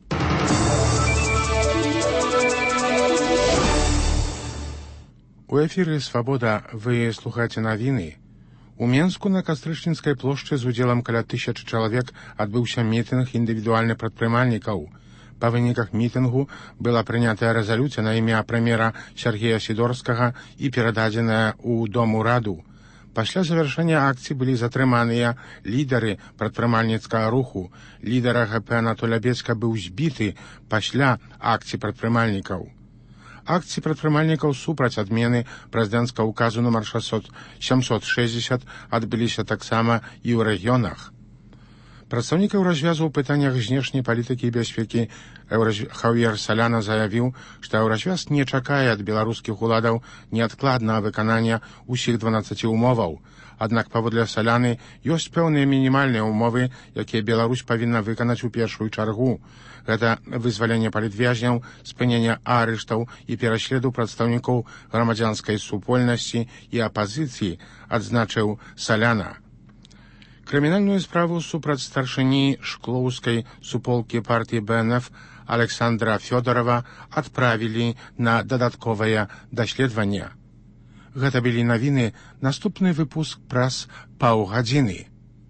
У эфіры «Свабода» вы слухаеце навіны. У Менску на Кастрычніцкай плошчы з удзелам каля тысячы чалавек адбыўся мітынг індывідуальных прадпрымальнікаў. Па выніках мітынгу была прынятая рэзалюцыя на імя прэм'ера Сергея Сідорскага і перададзеная ў Дом ураду. Пасля завяршэння акцыі былі затрыманыя лідары прадпрымальніцкага руху. Лідар АГП Анатоль Абецька быў збіты пасля акцыі прадпрымальнікаў. Акцыі прадпрымальнікаў супраць адмены прэзідэнцкага указу нумар сямсот шэсцьдзесят адбыліся таксама і ў рэгіёнах. Прадстаўнік Еўразвязу ў пытаннях знешняй палітыкі і бяспекі Хаўер Саляна заявіў, што Еўразвяз не чакае ад беларускіх уладаў неадкладнага выканання ўсіх дванаццаці умоваў. Аднак, паводле Саляны, ёсць пэўныя мінімальныя умовы, якія Беларусь павінна выканаць у першую чаргу. Гэта вызваленне палітвязняў, спынення арыштаў і пераследу прадстаўнікоў грамадзянскай супольнасці і апазіцыі, адзначыў Саляна. Крымінальную справу супраць старшыні шклоўскай суполкі партыі БНФ Александра Фёдорова адправілі на дадатковае даследаванне. Гэта былі навіны, наступны выпуск праз паўгадзіны.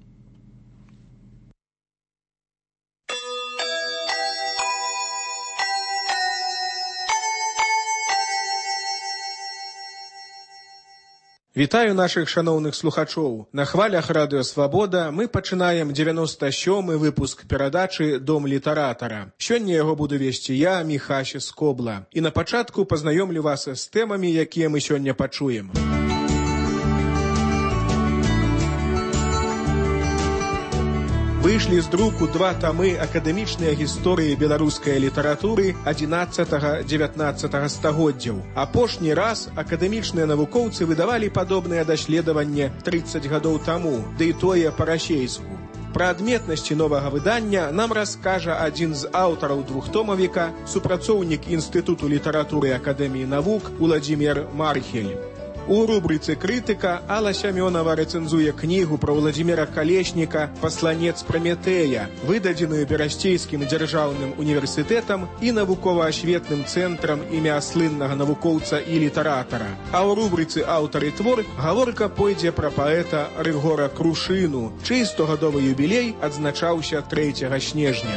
Вітаю нашых шаноўных слухачоў. На хвалях радыё «Свабода» мы пачынаем дзевяносто сёмы выпуск перадачы «Дом літаратара». Сёння яго буду весці я, Міхася Скобла. І на пачатку пазнаёмлю вас з тэмамі, якія мы сёння пачуем. Выйшлі з друку два тамы акадэмічныя гісторыі беларускай літаратуры адзінаццатага-дзевятнаццатага стагоддзяў. Апошні раз акадэмічныя навукоўцы выдавалі падобнае даследаванне трыццаць гадоў таму, ды і тое па-расейску. Пра адметнасці новага выдання нам раскажа адзін з аўтараў двухтомавіка, супрацоўнік Інстытуту літаратуры Акадэміі навук Уладзімір Мархель. У рубрыцы «Крытыка» Алла Сямёнова рэцэнзуе кнігу пра Владзіміра Калешніка «Пасланец Праметэя», выдадзеную Берасцейскім дзяржаўным універсітэтам і навукова-асветным цэнтрам імя слыннага навукоўца і літаратара. А ў рубрыцы «Аўтар і твор» гаворка пойдзе пра паэта Рыгора Крушыну, чый стогадовы юбілей адзначаўся трэцяга снежня.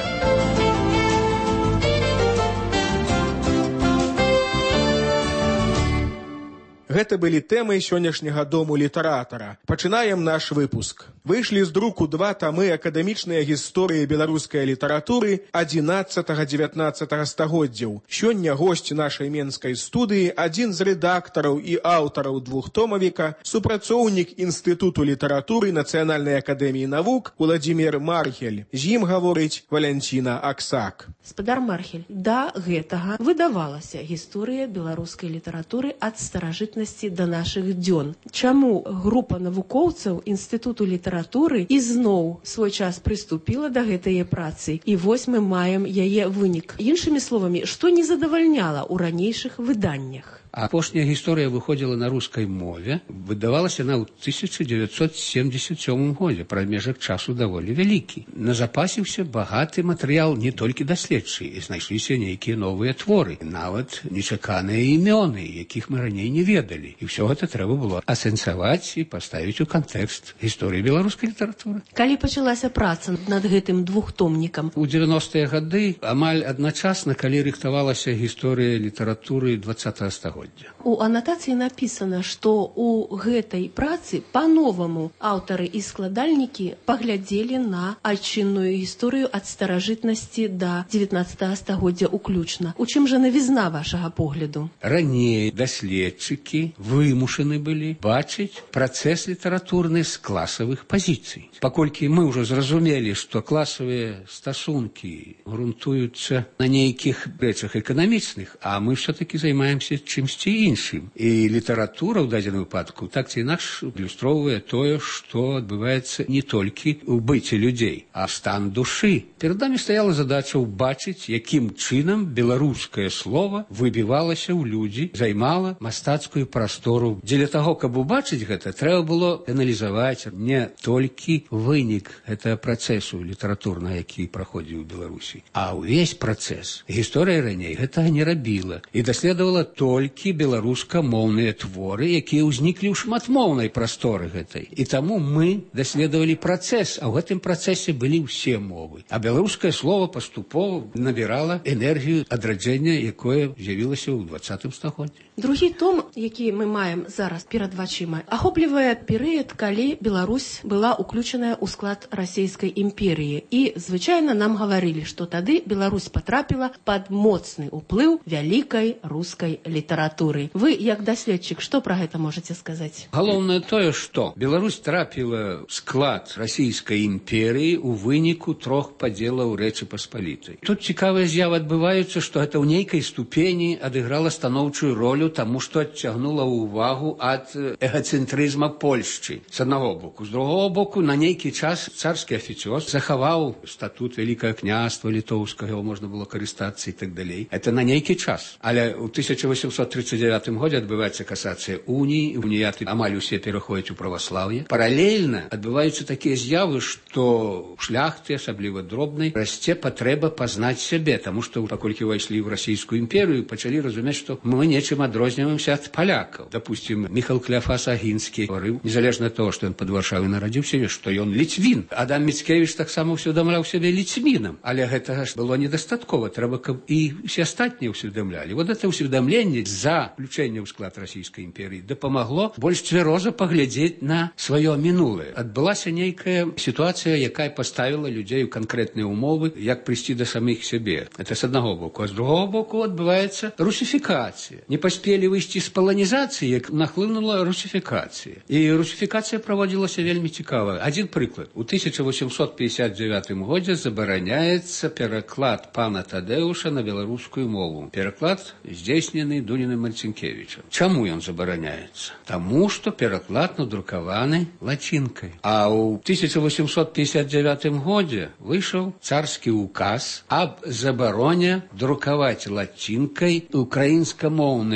Гэта былі тэмы сённяшняга дому літаратара. Пачынаем наш выпуск. Выйшлі з друку два тамы акадэмічныя гісторыі беларускай літаратуры адзінаццатага-дзевятнаццатага стагоддзяў. Сёння госць нашай менскай студыі, адзін з рэдактараў і аўтараў двухтомавіка, супрацоўнік Інстытуту літаратуры Нацыянальнай акадэміі навук Владзімір Мархель. З ім гаворыць Валянціна Аксак. Спадар Мархель, да гэтага выдавалася гісторыя беларускай літаратуры ад старажытнасці да нашых дзён. Чаму група навукоўцаў Інстытуту літаратуры ізноў свой час прыступіла да гэтай працы, і вось мы маем яе вынік. Іншымі словамі, што не задавальняла ў ранейшых выданнях? Апошняя гісторыя выходзіла на рускай мове, выдавалася она ў тысяча дзевяцьсот семьдесят сёмым годзе, прамежак часу даволі вялікі. Назапасіўся багаты матэрыял не толькі даследчы, і знайшліся нейкія новыя творы, нават нечаканыя імёны, якіх мы раней не ведалі. І ўсё гэта трэба было асэнсаваць і паставіць у кантэкст гісторыі беларускай літаратуры. Калі пачалася праца над гэтым двухтомнікам? У дзевяностыя гады, амаль адначасна, калі рыхтавалася гісторыя літаратуры дваццатага стагоддзя. У анатацыі напісана, што ў гэтай працы па-новаму аўтары і складальнікі паглядзелі на айчынную гісторыю ад старажытнасці да дзевятнаццатага стагоддзя ўключна. У чым жа навізна вашага погляду? Раней даследчыкі вымушаны былі бачыць працэс літаратурны з класавых пазіцый. Паколькі мы ўжо зразумелі, што класавыя стасункі грунтуюцца на нейкіх рэчах эканамічных, а мы ўсё-такі займаемся чымсьці іншым. І літаратура ў дадзеным выпадку так ці інакш адлюстроўвае тое, што адбываецца не толькі ў быце людзей, а стан душы. Перад намі стаяла задача ўбачыць, якім чынам беларускае слова выбівалася ў людзі, займала мастацкую прастору. Дзеля таго, каб убачыць гэта, трэба было аналізаваць не толькі вынік гэтага працэсу літаратурнага, які праходзіў у Беларусі, а ўвесь працэс. Гісторыя раней гэтага не рабіла і даследавала толькі беларускамоўныя творы, якія ўзніклі ў шматмоўнай прасторы гэтай. І таму мы даследавалі працэс, а ў гэтым працэсе былі ўсе мовы. А беларускае слова паступова набірала энергію адраджэння, якое з'явілася ў дваццатым стагоддзі. Другі том, які мы маем зараз перад вачыма, ахоплівае перыяд, калі Беларусь была уключаная ў склад расійскай імперіі. І звычайна нам гаварылі, што тады Беларусь патрапіла пад моцны ўплыў вялікай рускай літаратуры. Вы, як даследчык, што пра гэта можаце сказаць? Галоўнае тое, што Беларусь трапіла ў склад расійскай імперіі ў выніку трох падзелаў Рэчы Паспалітай. Тут цікавая з'ява адбываецца, што гэта ў нейкай ступені адыграла станоўчую ролю, таму што адцягнула ўвагу ад эгацэнтрызма Польшчы. З аднаго боку. З другого боку, на нейкі час царскі афіцёр захаваў статут Вялікага княства літоўскага, яго можна было карыстацца і так далей. Это на нейкі час. Але ў тысяча восемьсот тридцать девятым годзе адбываецца касацыя уніі, уніяты амаль усе пераходзяць у праваслаўе. Паралельна адбываюцца такія з'явы, што шляхты, асабліва дробнай, расце патрэба пазнаць сябе, таму што паколькі ўвайшлі ў расійскую імперыю, пачалі разумець, што мы нечым адрозніваемся ад палякаў. Допустим, Міхал Кляфас Агінскі гаварыў, незалежна ад таго, што ён пад Варшавай нарадзіўся, што ён ліцвін. Адам Міцкевіч таксама ўсведамляў сябе ліцвінам. Але гэтага ж было недастаткова, трэба, каб і ўсе астатнія ўсведамлялі. Вот это ўсведамленне за включэнне ў склад расійскай імперіі дапамагло больш цвяроза паглядзець на сваё мінулае. Адбылася нейкая сітуацыя, якая паставіла людзей у канкрэтныя ўмовы, як прыйсці да самых сябе. Это з аднаго боку. А з другого боку адбываецца русіфікацыя. Не паспелі выйсці з паланізацыі, як нахлынула русіфікацыя. І русіфікацыя праводзілася вельмі цікава. Адзін прыклад. У тысяча восемьсот пятьдесят девятым годзе забараняецца пераклад пана Тадэуша на беларускую мову. Пераклад здзейснены Дуніным Марцінкевічам. Чаму ён забараняецца? Таму, што пераклад надрукаваны лацінкай. А ў тысяча восемьсот пятьдесят девятым годзе выйшаў царскі указ аб забароне друкаваць лацінкай украінскамоўныя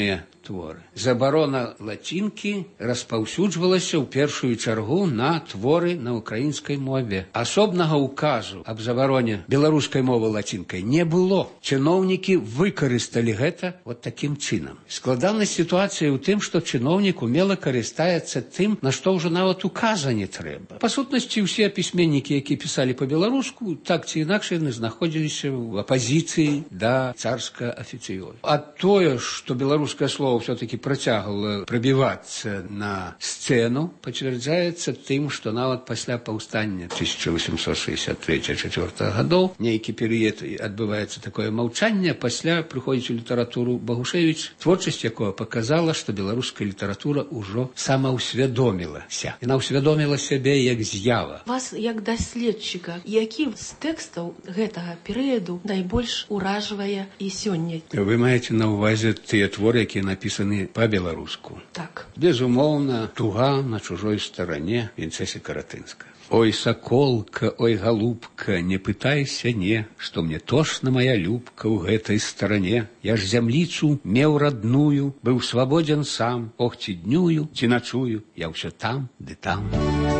творы. Забарона лацінкі распаўсюджвалася ў першую чаргу на творы на украінскай мове. Асобнага указу аб забароне беларускай мовы лацінкай не было. Чыноўнікі выкарысталі гэта вот такім чынам. Складанасць сітуацыі ў тым, што чыноўнік умела карыстаецца тым, на што ўжо нават указа не трэба. Па сутнасці, усе пісьменнікі, якія пісалі па-беларуску, так ці інакш яны знаходзіліся ў апазіцыі да царскага афіцыёзу. А тое, што беларускае слово все-таки працягвала прабівацца на сцэну, пацвярджаецца тым, што нават пасля паўстання тысяча восемьсот шестьдесят третьего — четвёртого гадоў нейкі перыяд адбываецца такое маўчанне, пасля прыходзіць у літаратуру Багушевіч, творчасць якога паказала, што беларуская літаратура ўжо самаўсвядомілася. Яна ўсвядоміла сябе як з'ява. Вас, як даследчыка, які з тэкстаў гэтага перыяду найбольш уражвае і сёння? Вы маеце на ўвазе тыя творы, якія напісаны па-беларуску? Так. Безумоўна, «Туга на чужой старане» Вінцэсі Каратынска. Ой, соколка, ой, голубка, не пытайся не, што мне тошна моя любка ў гэтай старане. Я ж зямліцу меў радную, быў свабодзен сам, ох, ці днюю, ці начую, я ўсё там ды там.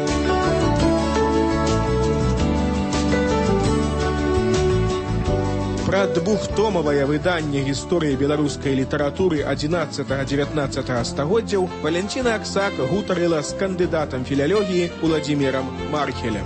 Пра двухтомавае выданне гісторыі беларускай літаратуры адзінаццатага-дзевятнаццатага стагоддзяў Валянціна Аксак гутарыла з кандыдатам філалогіі Уладзімірам Мархелем.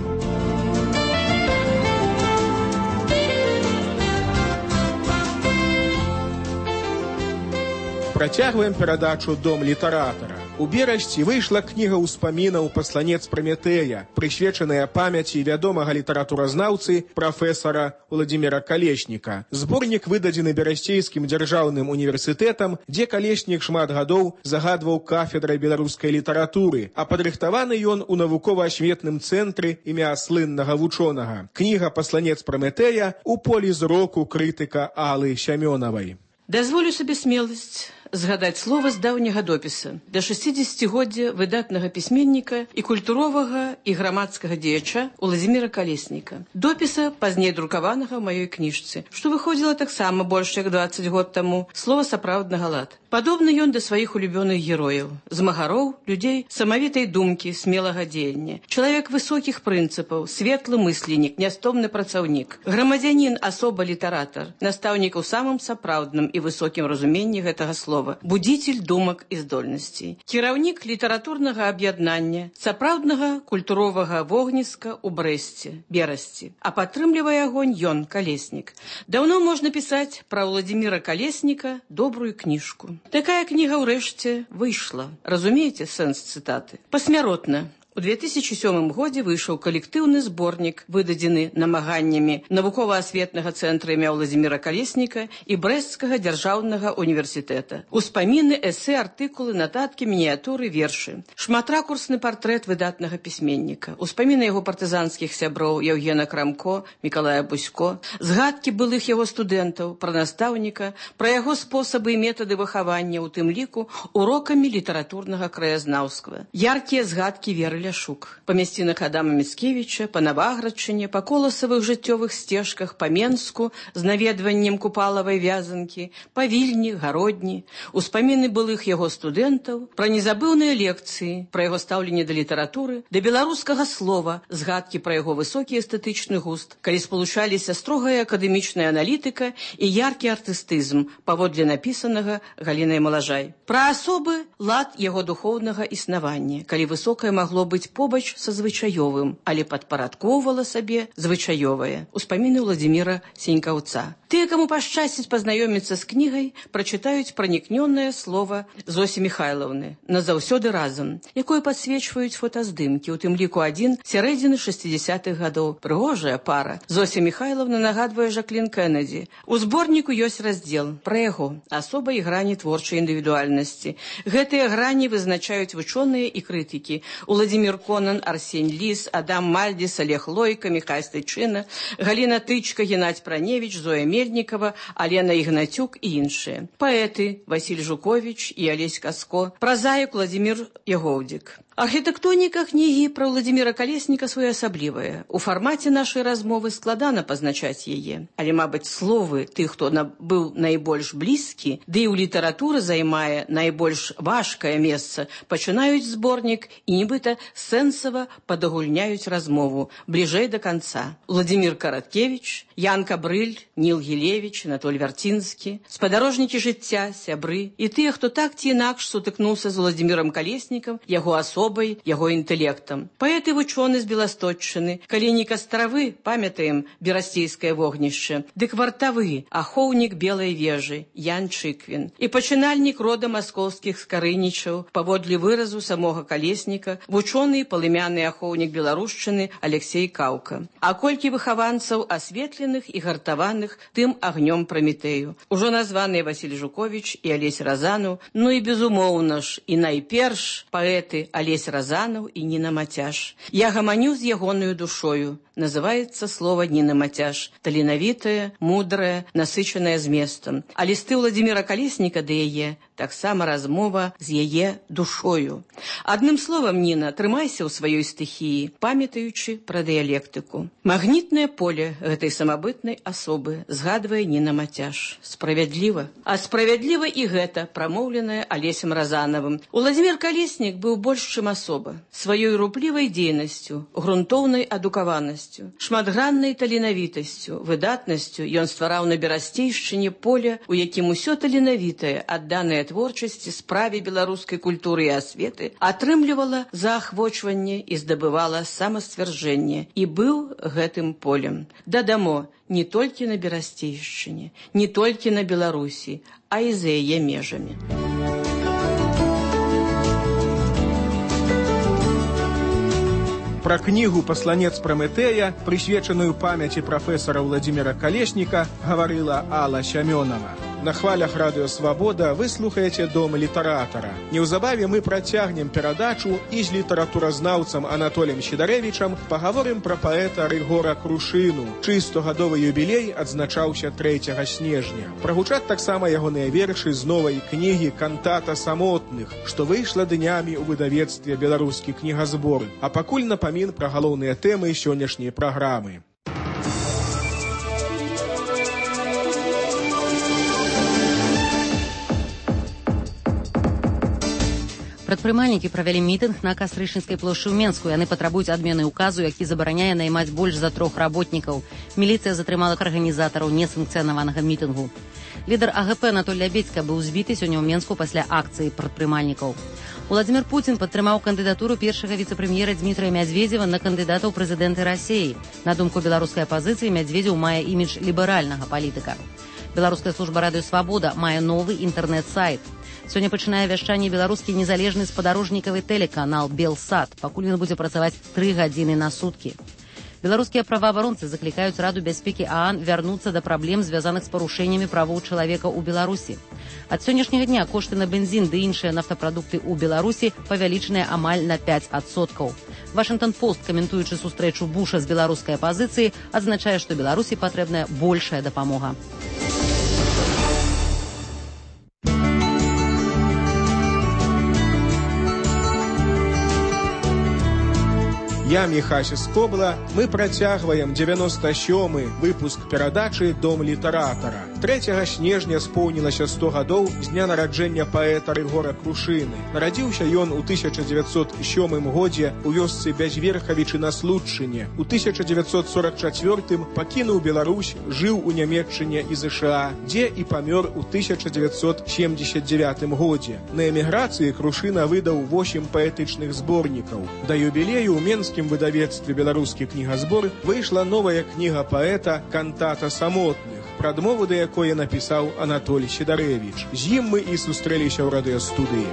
Працягваем перадачу «Дом літаратара». У берасці выйшла кніга ўспамінаў «Пасланец Праметэя», прысвечаная памяці вядомага літаратуразнаўцы прафесара Уладзіміра Калешніка. Зборнік выдадзены Берасцейскім дзяржаўным універсітэтам, дзе Калеснік шмат гадоў загадваў кафедрай беларускай літаратуры, а падрыхтаваны ён у навукова-асветным цэнтры імя слыннага вучонага. Кніга «Пасланец Праметэя» у полі зроку крытыка Аллы Сямёнавай. Дазволю сабе смеласць згадаць слова з даўняга допіса да шэсцідзесяцігоддзя выдатнага пісьменніка і культуровага і грамадскага дзеяча Уладзіміра Калесніка. Допіса, пазней друкаванага ў маёй кніжцы, што выходзіла таксама больш як дваццаць год таму, слова сапраўднага лад. Падобны ён да сваіх улюбёных герояў, змагароў, людзей самавітай думкі, смелага дзеяння. Чалавек высокіх прынцыпаў, светлы мысленнік, нястомны працаўнік, грамадзянін, асоба літаратар, настаўнік у самым сапраўдным і высокім разуменні гэтага слова, будзіцель думак і здольнасцей. Кіраўнік літаратурнага аб'яднання, сапраўднага культуровага вогніска ў Брэсце, Берасці. А падтрымлівае агонь ён, Калеснік. Даўно можна пісаць пра Уладзіміра Калесніка добрую кніжку. Такая кніга ўрэшце выйшла. Разумееце сэнс цытаты? Пасмяротна. У две тысячи сёмым годзе выйшаў калектыўны зборнік, выдадзены намаганнямі навукова-асветнага цэнтра імя Уладзіміра Калесніка і Брэсцкага дзяржаўнага універсітэта. Успаміны, эсэ, артыкулы, нататкі, мініятуры, вершы. Шматракурсны партрэт выдатнага пісьменніка. Успаміны яго партызанскіх сяброў Яўгена Крамко, Мікалая Бусько. Згадкі былых яго студэнтаў, пра настаўніка, пра яго спосабы і метады выхавання, у тым ліку урокамі літаратурнага краязнаўства. Яркія згадкі Веры Ляшук. Па мясцінах Адама Міцкевіча, па Наваградчыне, па коласавых жыццёвых сцежках, па Менску з наведваннем купалавай вязанкі, па Вільні, Гародні, успаміны былых яго студэнтаў, пра незабыўныя лекцыі, пра яго стаўленне да літаратуры, да беларускага слова, згадкі пра яго высокі эстэтычны густ, калі спалучаліся строгая акадэмічная аналітыка і яркі артыстызм, паводле напісанага Галінай Малажай. Пра асобы лад яго духоўнага існавання, калі высокае магло быць побач са звычаёвым, але падпарадкоўвала сабе звычаёвае. Успаміны Уладзіміра Сенькаўца. Тыя, каму пашчасціць пазнаёміцца з кнігай, прачытаюць пранікнёнае слова Зосі Міхайлаўны «Назаўсёды разам», якое падсвечваюць фотаздымкі, у тым ліку адзін сярэдзіны шэсцідзесятых гадоў. Прыгожая пара. Зося Міхайлаўна нагадвае Жаклін Кеннеді. У зборніку ёсць раздзел пра яго, асоба і грані творчай індывідуальнасці. Гэтыя грані вызначаюць вучоныя і крытыкі. Уладзімір Конан, Арсень Ліс, Адам Мальдзіс, Олег Лойка, Міхай Стайчына, Галіна Тычка, Геннадзь Праневіч, Зоя Мельнікава, Алена Ігнацюк і іншыя. Паэты Васіль Жуковіч і Алесь Каско, празаік Уладзімір Ягоўдзік. Архітэктоніка кнігі пра Владзіміра Калесніка своеасаблівая. У фармаце нашай размовы складана пазначаць яе. Але, мабыць, словы тых, хто быў найбольш блізкі, ды і ў літаратуры займае найбольш важкае месца, пачынаюць зборнік і нібыта сэнсава падагульняюць размову бліжэй да канца. Владзімір Караткевіч, Ян Кабрыль, Ніл Гілевіч, Анатоль Вярцінскі, спадарожнікі жыцця, сябры і тыя, хто так ці інакш сутыкнуўся з Владзімірам Калеснікам, яго асобай, яго інтэлектам. Паэт і вучоны з Беласточчыны, Калініка Старавы, памятаем берасцейскае вогнішча, дык вартавы, ахоўнік Белай вежы, Ян Чыквін. І пачынальнік рода маскоўскіх скарынічаў, паводле выразу самога Калесніка, вучоны і палымяны ахоўнік беларушчыны Алексей Каўка. А колькі выхаванцаў асветленых і гартаваных тым агнём Прамітэю. Ужо названыя Васіль Жуковіч і Алесь Разанаў, ну і безумоўна ж, і найперш паэты Алесь Разанаў і Ніна Мацяш. Я гаманю з ягонаю душою. Называецца слова Ніна Мацяш. Таленавітая, мудрая, насычаная зместам. А лісты Владзіміра Калесніка да яе таксама размова з яе душою. Адным словам, Ніна, трымайся ў сваёй стыхіі, памятаючы пра дыялектыку. Магнітнае поле гэтай самабытнай асобы згадвае Ніна Мацяш. Справядліва. А справядліва і гэта, прамоўленае Алесем Разанавым. Владзімір Калеснік быў больш, чым асоба. Сваёй руплівай дзейнасцю, грунтоўнай адукаванасцю, шматграннай таленавітасцю, выдатнасцю ён ствараў на берасцейшчыне поле, у якім усё таленавітае, адданае творчасці, справе беларускай культуры і асветы, атрымлівала заахвочванне і здабывала самасцвярджэнне. І быў гэтым полем. Дадамо, не толькі на берасцейшчыне, не толькі на Беларусі, а і за яе межамі. Пра кнігу «Пасланец Прамэтэя», прысвечаную памяці прафесара Владзіміра Калесніка, гаварыла Алла Сямёнова. На хвалях радыё «Свабода» вы слухаеце «Дом літаратара». Неўзабаве мы працягнем перадачу і з літаратуразнаўцам Анатолем Сідарэвічам пагаворым пра паэта Рыгора Крушыну, чый стогадовы юбілей адзначаўся трэцяга снежня. Прагучаць таксама ягоныя вершы з новай кнігі «Кантата самотных», што выйшла днямі ў выдавецтве «Беларускі кнігазбор». А пакуль напамін пра галоўныя тэмы сённяшняй праграмы. Прадпрымальнікі правялі мітынг на Кастрычніцкай плошчы ў Менску. Яны патрабуюць адмены ўказу, які забараняе наймаць больш за трох работнікаў. Міліцыя затрымала арганізатараў несанкцыянаванага мітынгу. Лідар А Гэ Пэ Анатоль Лябедзька быў збіты сёння ў Менску пасля акцыі прадпрымальнікаў. Владзімір Пуцін падтрымаў кандыдатуру першага віцэ-прэм'ера Дмітрыя Мядзведзева на кандыдата ў прэзідэнты Расіі. На думку беларускай апазіцыі, Мядзведзеў мае імідж ліберальнага палітыка. Беларуская служба радыё «Свабода» мае новы інтэрнэт-сайт. Сёння пачынае вяшчанне беларускі незалежны спадарожнікавы тэлеканал «Белсат». Пакуль ён будзе працаваць тры гадзіны на суткі. Беларускія праваабаронцы заклікаюць Раду бяспекі А А Н вярнуцца да праблем, звязаных з парушэннямі правоў чалавека ў Беларусі. Ад сённяшняга дня кошты на бензін ды іншыя нафтапрадукты ў Беларусі павялічаныя амаль на пяць адсоткаў. Вашынгтон-Пост, каментуючы сустрэчу Буша з беларускай апазіцыяй, адзначае, што Беларусі патрэбная большая дапамога. Я Міхася Скобла, мы працягваем дзевяноста сёмы выпуск перадачы «Дом літаратара». трэцяга снежня споўнілася сто гадоў з дня нараджэння паэта Рыгора Крушыны. Нарадзіўся ён у тысяча дзевяцьсот сёмым годзе ў вёсцы Бязверхавічы на Случчыне. У тысяча дзевяцьсот сорак чацвёртым пакінуў Беларусь, жыў у Нямецчыне і Зэ Ша А, дзе і памёр у тысяча дзевяцьсот семьдесят девятым годзе. На эміграцыі Крушына выдаў восем паэтычных зборнікаў. Да юбілею ў Менскім выдавецтве «Беларускі кнігазбор» выйшла новая кніга паэта «Кантата самотных», прадмову да якой напісаў Анатоль Сідарэвіч. З ім мы і сустрэліся ў радыёстудыі.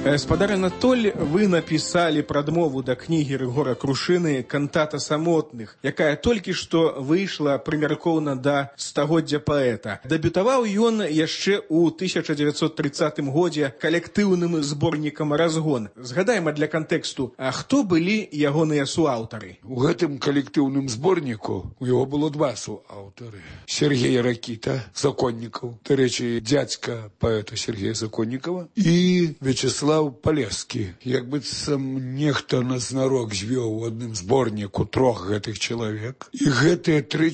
Спадар Анатоль, вы написали прадмову да кнігі Рыгора Крушыны «Кантата самотных», якая толькі што выйшла прымяркоўна да стагоддзя паэта. Дэбютаваў ён яшчэ ў тысяча дзевяцьсот трыццатым годзе калектыўным зборнікам «Разгон». Згадайма для кантэксту, а хто былі ягоныя суаўтары? У гэтым калектыўным зборніку у яго было два суаўтары. Сергей Ракіта, Законнікаў, да рэчы, дзядзька паэта Сергея Законнікава, і Вячеслав Полескі. Як быццам нехта назнарок звёў у адным зборніку трох гэтых чалавек. І гэтыя тры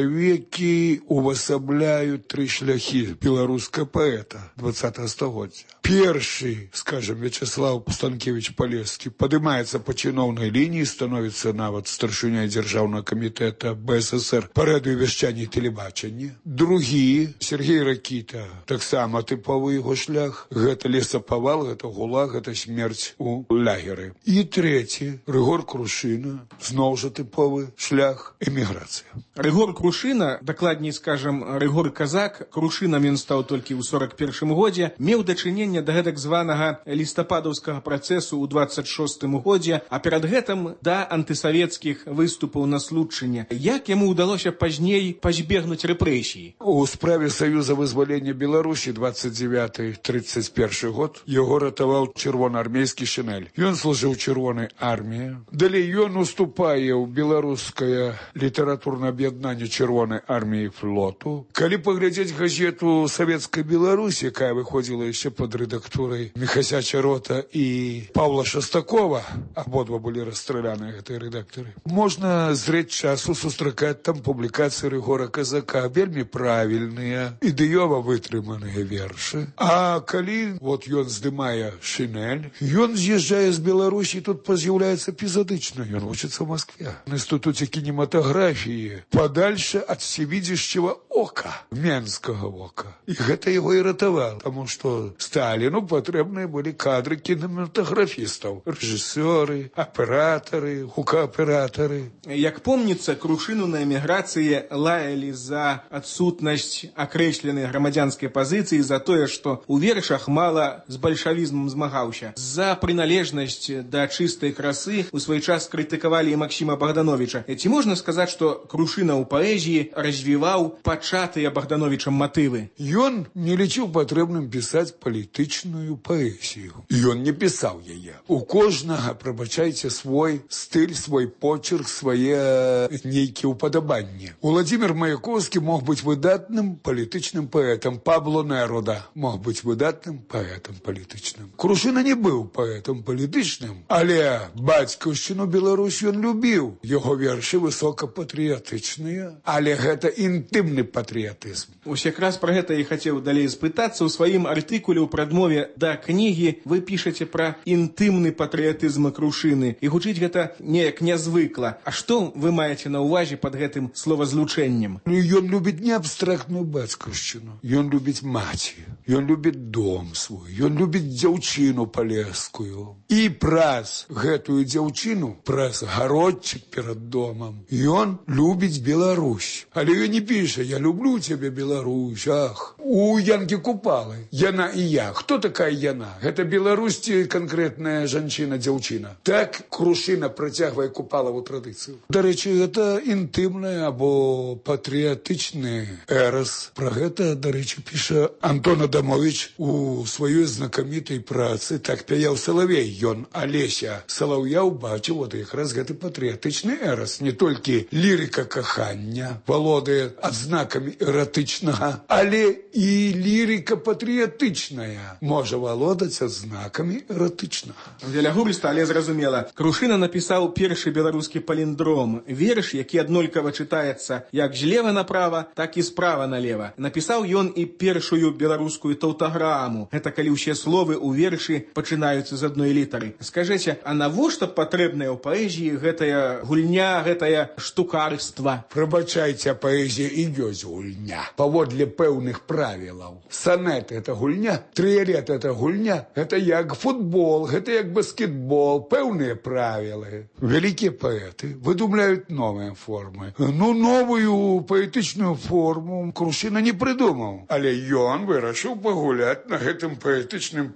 чалавекі увасабляюць тры шляхі беларускага паэта двадцатага стагоддзя. Першы, скажем, Вячеслав Станкевич Полескі падымаецца па чыноўнай лініі, становіцца нават старшыняй дзяржаўнага камітэта бэ эс эс эр па радыёвяшчанні і тэлебачанні. Другі, Сергей Ракіта, таксама тыповы яго шлях. Гэта лесапавал, гэта гулаг, гэта смерць у лагеры. І трэці, Рыгор Крушына, зноў жа тыповы шлях, эміграцыя. Рыгор Крушына, дакладней скажам, Рыгор Казак, Крушынам ён стаў толькі ў сорак першым годзе, меў дачыненне да гэтак званага лістападаўскага працэсу ў дваццаць шостым годзе, а перад гэтым да антысавецкіх выступаў на случэнне. Як яму ўдалося пазней пазбегнуць рэпрэсій? У справе Саюза вызвалення Беларусі двадцать девятый тридцать первый год яго ратаваў чырвонаармейскі Шынель. Ён служыў чырвонай арміі. Далей ён уступае ў беларускае літаратурнае аб'яднанне чырвонай арміі флоту. Калі паглядзець газету Савецкай Беларусі, якая выходзіла яшчэ пад рэдактурай Міхася Чарота і Павла Шастакова, абодва былі расстраляныя гэтыя рэдактары, можна зрэць часу сустракаць там публікацыі Рыгора Казака, вельмі правільныя, ідэёва вытрыманыя вершы. А калі вот ён здымае Шынель, ён з'язджае з Беларусі, тут паз'яўляецца эпізодычна. Ён вучыцца ў Москве на інстытуце кінематаграфіі, падальше ад всевидящего ока, менскага ока. І гэта яго і ратавала, таму што Сталіну патрэбныя былі кадры кінематаграфістаў, рэжысёры, аператары, гукааператары. Як помніцца, Крушыну на эміграцыі лаялі за адсутнасць акрэсленай грамадзянскай пазіцыі, за тое, што ў вершах мала з бальшавізмам змагаўся. За прыналежнасць да чыстай красы ў свой час крытыкавалі і Максіма Богдановича. Ці можна сказаць, што Крушына ў паэзіі развіваў пачатыя Богдановичам матывы? Ён не лічыў патрэбным пісаць палітычную паэзію. Ён не пісаў яе. У кожнага, прабачайце, свой стыль, свой почерк, свае нейкія ўпадабанні. Уладзімір Маяковскі мог быць выдатным палітычным паэтам. Пабло Неруда мог быць выдатным паэтам палітычным. Крушына не быў паэтам палітычным, але бацькаўшчыну Беларусь ён любіў. Яго вершы высокапатрыятычныя, але гэта інтымны патрыятызм. Ось якраз пра гэта і хацеў далей спытацца. У сваім артыкуле ў прадмове да кнігі вы пішаце пра інтымны патрыятызм Крушыны. І гучыць гэта неяк нязвыкла. А што вы маеце на ўвазе пад гэтым словазлучэннем? Ён любіць не абстрактную бацькаўшчыну. Ён любіць маці. Ён любіць дом свой. Ён любіць дзяўчыну палескую. І праз гэтую дзяўчыну, праз гародчык перад домам, ён любіць Беларусь. Але ён не піша: «Я люблю цябе, Беларусь, ах». У Янкі Купалы яна і я. Хто такая яна? Гэта Беларусь ці канкрэтная жанчына, дзяўчына? Так Крушына працягвае Купалаву традыцыю. Дарэчы, гэта інтымны або патрыятычны эрас. Пра гэта, дарэчы, піша Антон Адамович у сваёй знакамітай працы «Так пяяў салавей». Ён Алеся Салаўя ўбачыў вот якраз гэты патрыятычны эрас. Не толькі лірыка кахання валодае адзнакамі эратычнага, але і лірыка патрыятычная можа валодаць адзнакамі эратычнага. Велягурыста, але зразумела. Крушына напісаў першы беларускі паліндром. Верш, які аднолькава чытаецца як злева направа, так і справа налева. Напісаў ён і першую беларускую таўтаграму. Гэта калі ўсе словы ў вершы пачынаюцца з адной літары. Скажыце, а навошта патрэбная ў паэзіі гэтая гульня, гэтае штукарства? Прабачайце, паэзія і ёсць гульня. Паводле пэўных правілаў. Санет — это гульня, трыялет — это гульня. Гэта як футбол, гэта як баскетбол, пэўныя правілы. Вялікія паэты выдумляюць новыя формы. Ну, новую паэтычную форму Крушына не прыдумаў. Але ён вырашыў пагуляць на гэтым паэтычным полі ў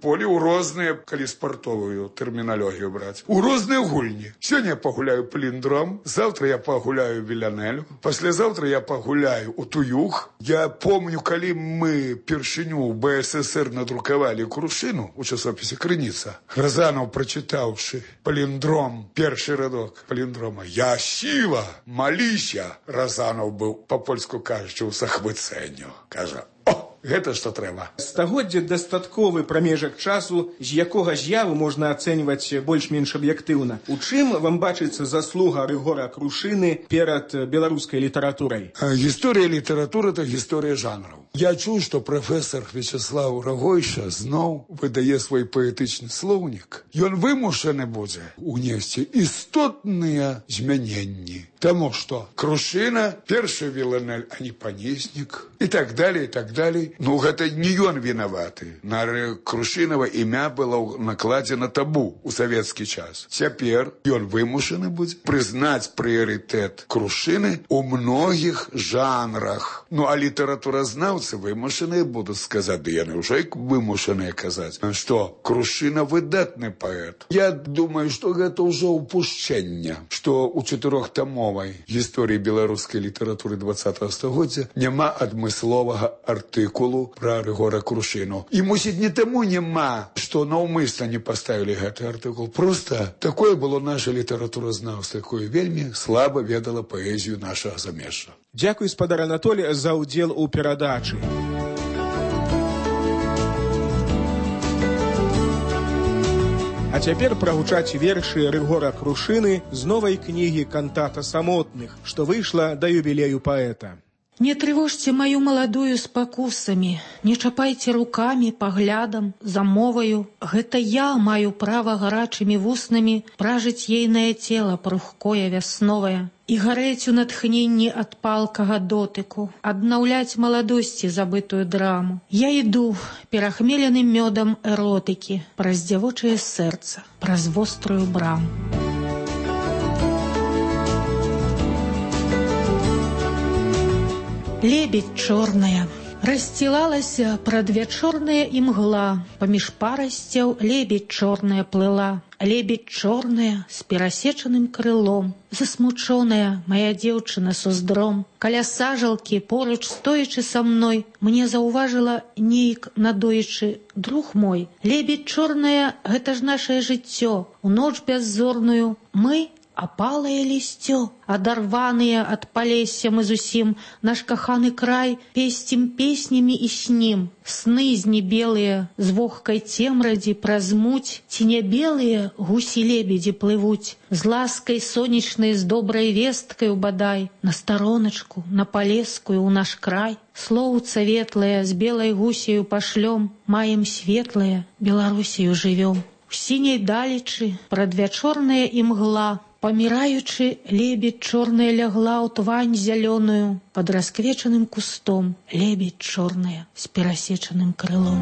розныя, калі спартовую тэрміналогію браць, у розныя гульні. Сёння я пагуляю паліндром, завтра я пагуляю вілянелю, паслязаўтра я пагуляю у туюх. Я помню, калі мы першыню ў бэ эс эс эр надрукавалі крушыну у часопісе «Крыніца», Разанов, прачытаўшы паліндром, першы радок паліндрома «Я сіла, маліся», Разанов быў, па-польску кажучы, у захвыцэнню. Кажа, гэта што трэба. Стагоддзе дастатковы прамежак часу, з якога з'яву можна ацэньваць больш-менш аб'ектыўна. У чым вам бачыцца заслуга Рыгора Крушыны перад беларускай літаратурай? Гісторыя літаратуры – это гісторыя жанраў. Я чуў, што прафесор Вячеслав Рагойша зноў выдае свой паэтычны слоўнік. Ён вымушаны будзе унесці істотныя змяненні. Таму што Крушына – першы віланель, а не панеснік. І так далее, і так далее. Ну, гэта не ён вінаваты. На Крушынава імя было накладзена табу у савецкі час. Цяпер ён вымушаны будзе прызнаць прыярытэт Крушыны у многіх жанрах. Ну, а літаратуразнаўцы вымушаныя будуць сказаць, да яны ўжо вымушаныя казаць, што Крушына выдатны паэт. Я думаю, што гэта ўжо упушчэнне, што ў чатырохтамовай гісторыі беларускай літаратуры дваццатага стагоддзя няма адмысловага артыкулу пра Рыгора Крушыну. І, мусіць, не таму няма, што наўмысна не паставілі гэты артыкул. Проста такое было наша літаратуразнаўства, якое вельмі слаба ведала паэзію нашага замежжа. Дзякуй, спадар Анатолій, за ўдзел у перадачы. А цяпер прагучаць вершы Рыгора Крушыны з новай кнігі «Кантата самотных», што выйшла да юбілею паэта. Не трывожце маю маладую спакусамі, не чапайце рукамі, паглядам, замоваю. Гэта я маю права гарачымі вуснамі пражыць ейнае цела пругкое вясновае і гарэць у натхненні ад палкага дотыку, аднаўляць маладосці забытую драму. Я іду перахмеленым мёдам эротыкі праз дзявочае сэрца, праз вострую браму. Лебедь чорная расцілалася прадвячорная імгла, паміж парасцяў лебедь чорная плыла. Лебедь чорная з перасечаным крылом, засмучоная моя дзеўчына с уздром. Каля сажалкі, поруч стоячы са мной, мне заўважыла нейк надоечы друг мой. Лебедь чорная — гэта ж нашае жыццё, у ноч бяззорную мы апалае лісцё, адарваныя ад палесся мы зусім, наш каханы край песцім песнямі і снім. Сны знебелыя з вогкай цемрадзі праз муць, ці не белыя гусі-лебедзі плывуць, з ласкай сонечнай, з добрай весткаю бадай, на староначку, на палескую ў наш край. Слоўца ветлае з белай гусею пашлём, маем светлае, Беларусію жывём. У сіняй далечы прадвячорная імгла, паміраючы, лебедь чорная лягла ў твань зялёную, пад расквечаным кустом лебедь чорная з перасечаным крылом.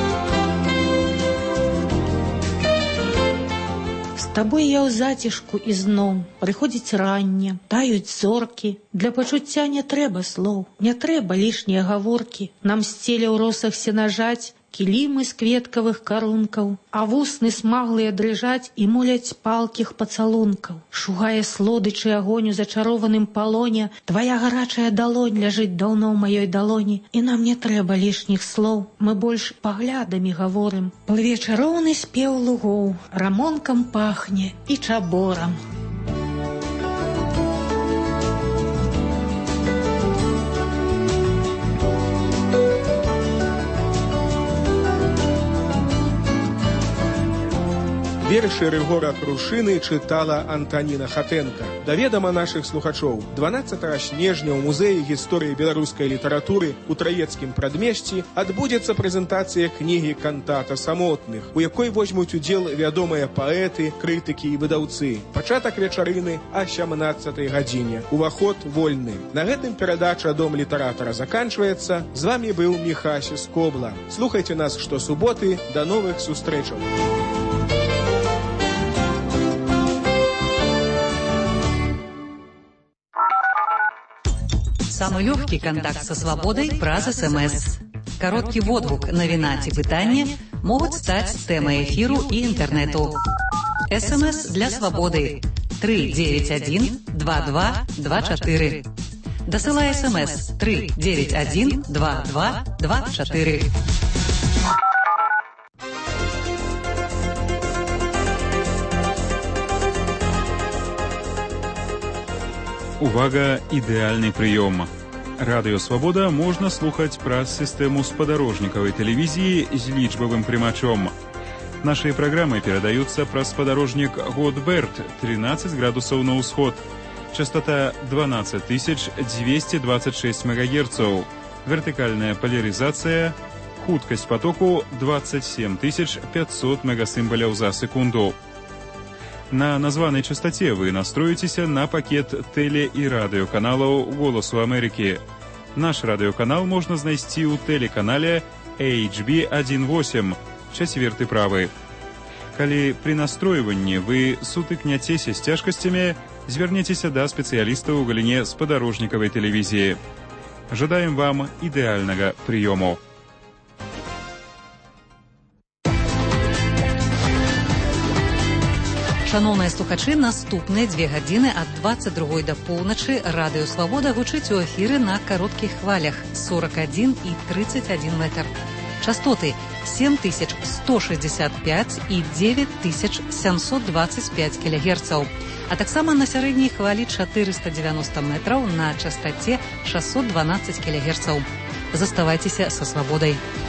З табой я ў зацішку ізноў, прыходзіць ранне, таюць зоркі. Для пачуцця не трэба слоў, не трэба лішнія гаворкі. Нам сцеле ў росах сенажаць кілімы з кветкавых карункаў, а вусны смаглыя дрыжаць і моляць палкіх пацалункаў. Шугае слодычы агонь у зачарованым палоне, твая гарачая далонь ляжыць даўно ў маёй далоні, і нам не трэба лішніх слоў, мы больш паглядамі гаворым. Плыве чароўны спеў лугоў, рамонкам пахне і чаборам. Вершы Рыгора Крушыны чытала Антаніна Хатэнка. Да ведама нашых слухачоў, дванаццатага снежня ў музеі гісторыі беларускай літаратуры у Траецкім прадмесці адбудзецца прэзентацыя кнігі «Кантата самотных», у якой возьмуць удзел вядомыя паэты, крытыкі і выдаўцы. Пачатак вечарыны а сямнаццатай гадзіне. Уваход вольны. На гэтым перадача «Дом літаратара» заканчваецца. З вамі быў Міхась Скобла. Слухайце нас штосуботы. Да новых сустрэчаў. Самый легкий контакт со свободой праз СМС. Короткий водгук навіна ці пытанне могуць стаць тэмай эфіру і інтэрнэту. СМС для свабоды три девять один два два два четыре. Дасылай СМС три девять один два два два четыре. Увага, ідэальны прыём. Радыё Свабода можна слухаць праз сістэму спадарожнікавай тэлевізіі з лічбавым прымачом. Нашыя праграмы перадаюцца праз спадарожнік Годберт тринадцать градусаў на ўсход, частота двенадцать тысяч двести двадцать шесть мегагерцаў, вертыкальная поляризация, хуткасць потоку двадцать семь тысяч пятьсот мегасімбаляў за секунду. На названай частоце вы настроіцеся на пакет тэле- і радыёканалаў «Голасу Амерыкі». Наш радыёканал можна знайсці ў тэлеканале эйч би один восемь, чацверты правы. Калі пры настройванні вы сутыкняцеся з цяжкасцямі, звярніцеся да спецыялістаў у галіне спадарожнікавай тэлевізіі. Жадаем вам ідэальнага прыёму. Шановныя слухачы, наступныя дзве гадзіны ад двадцать другой да поўначы радыё Свабода гучыць у эфіры на кароткіх хвалях сорок один и тридцать один метр. Частоты семь тысяч сто шестьдесят пять и девять тысяч семьсот двадцать пять килогерцаў, а таксама на сярэдняй хвалі четыреста девяносто метраў на частоце шестьсот двенадцать килогерцаў. Заставайцеся са Свабодай.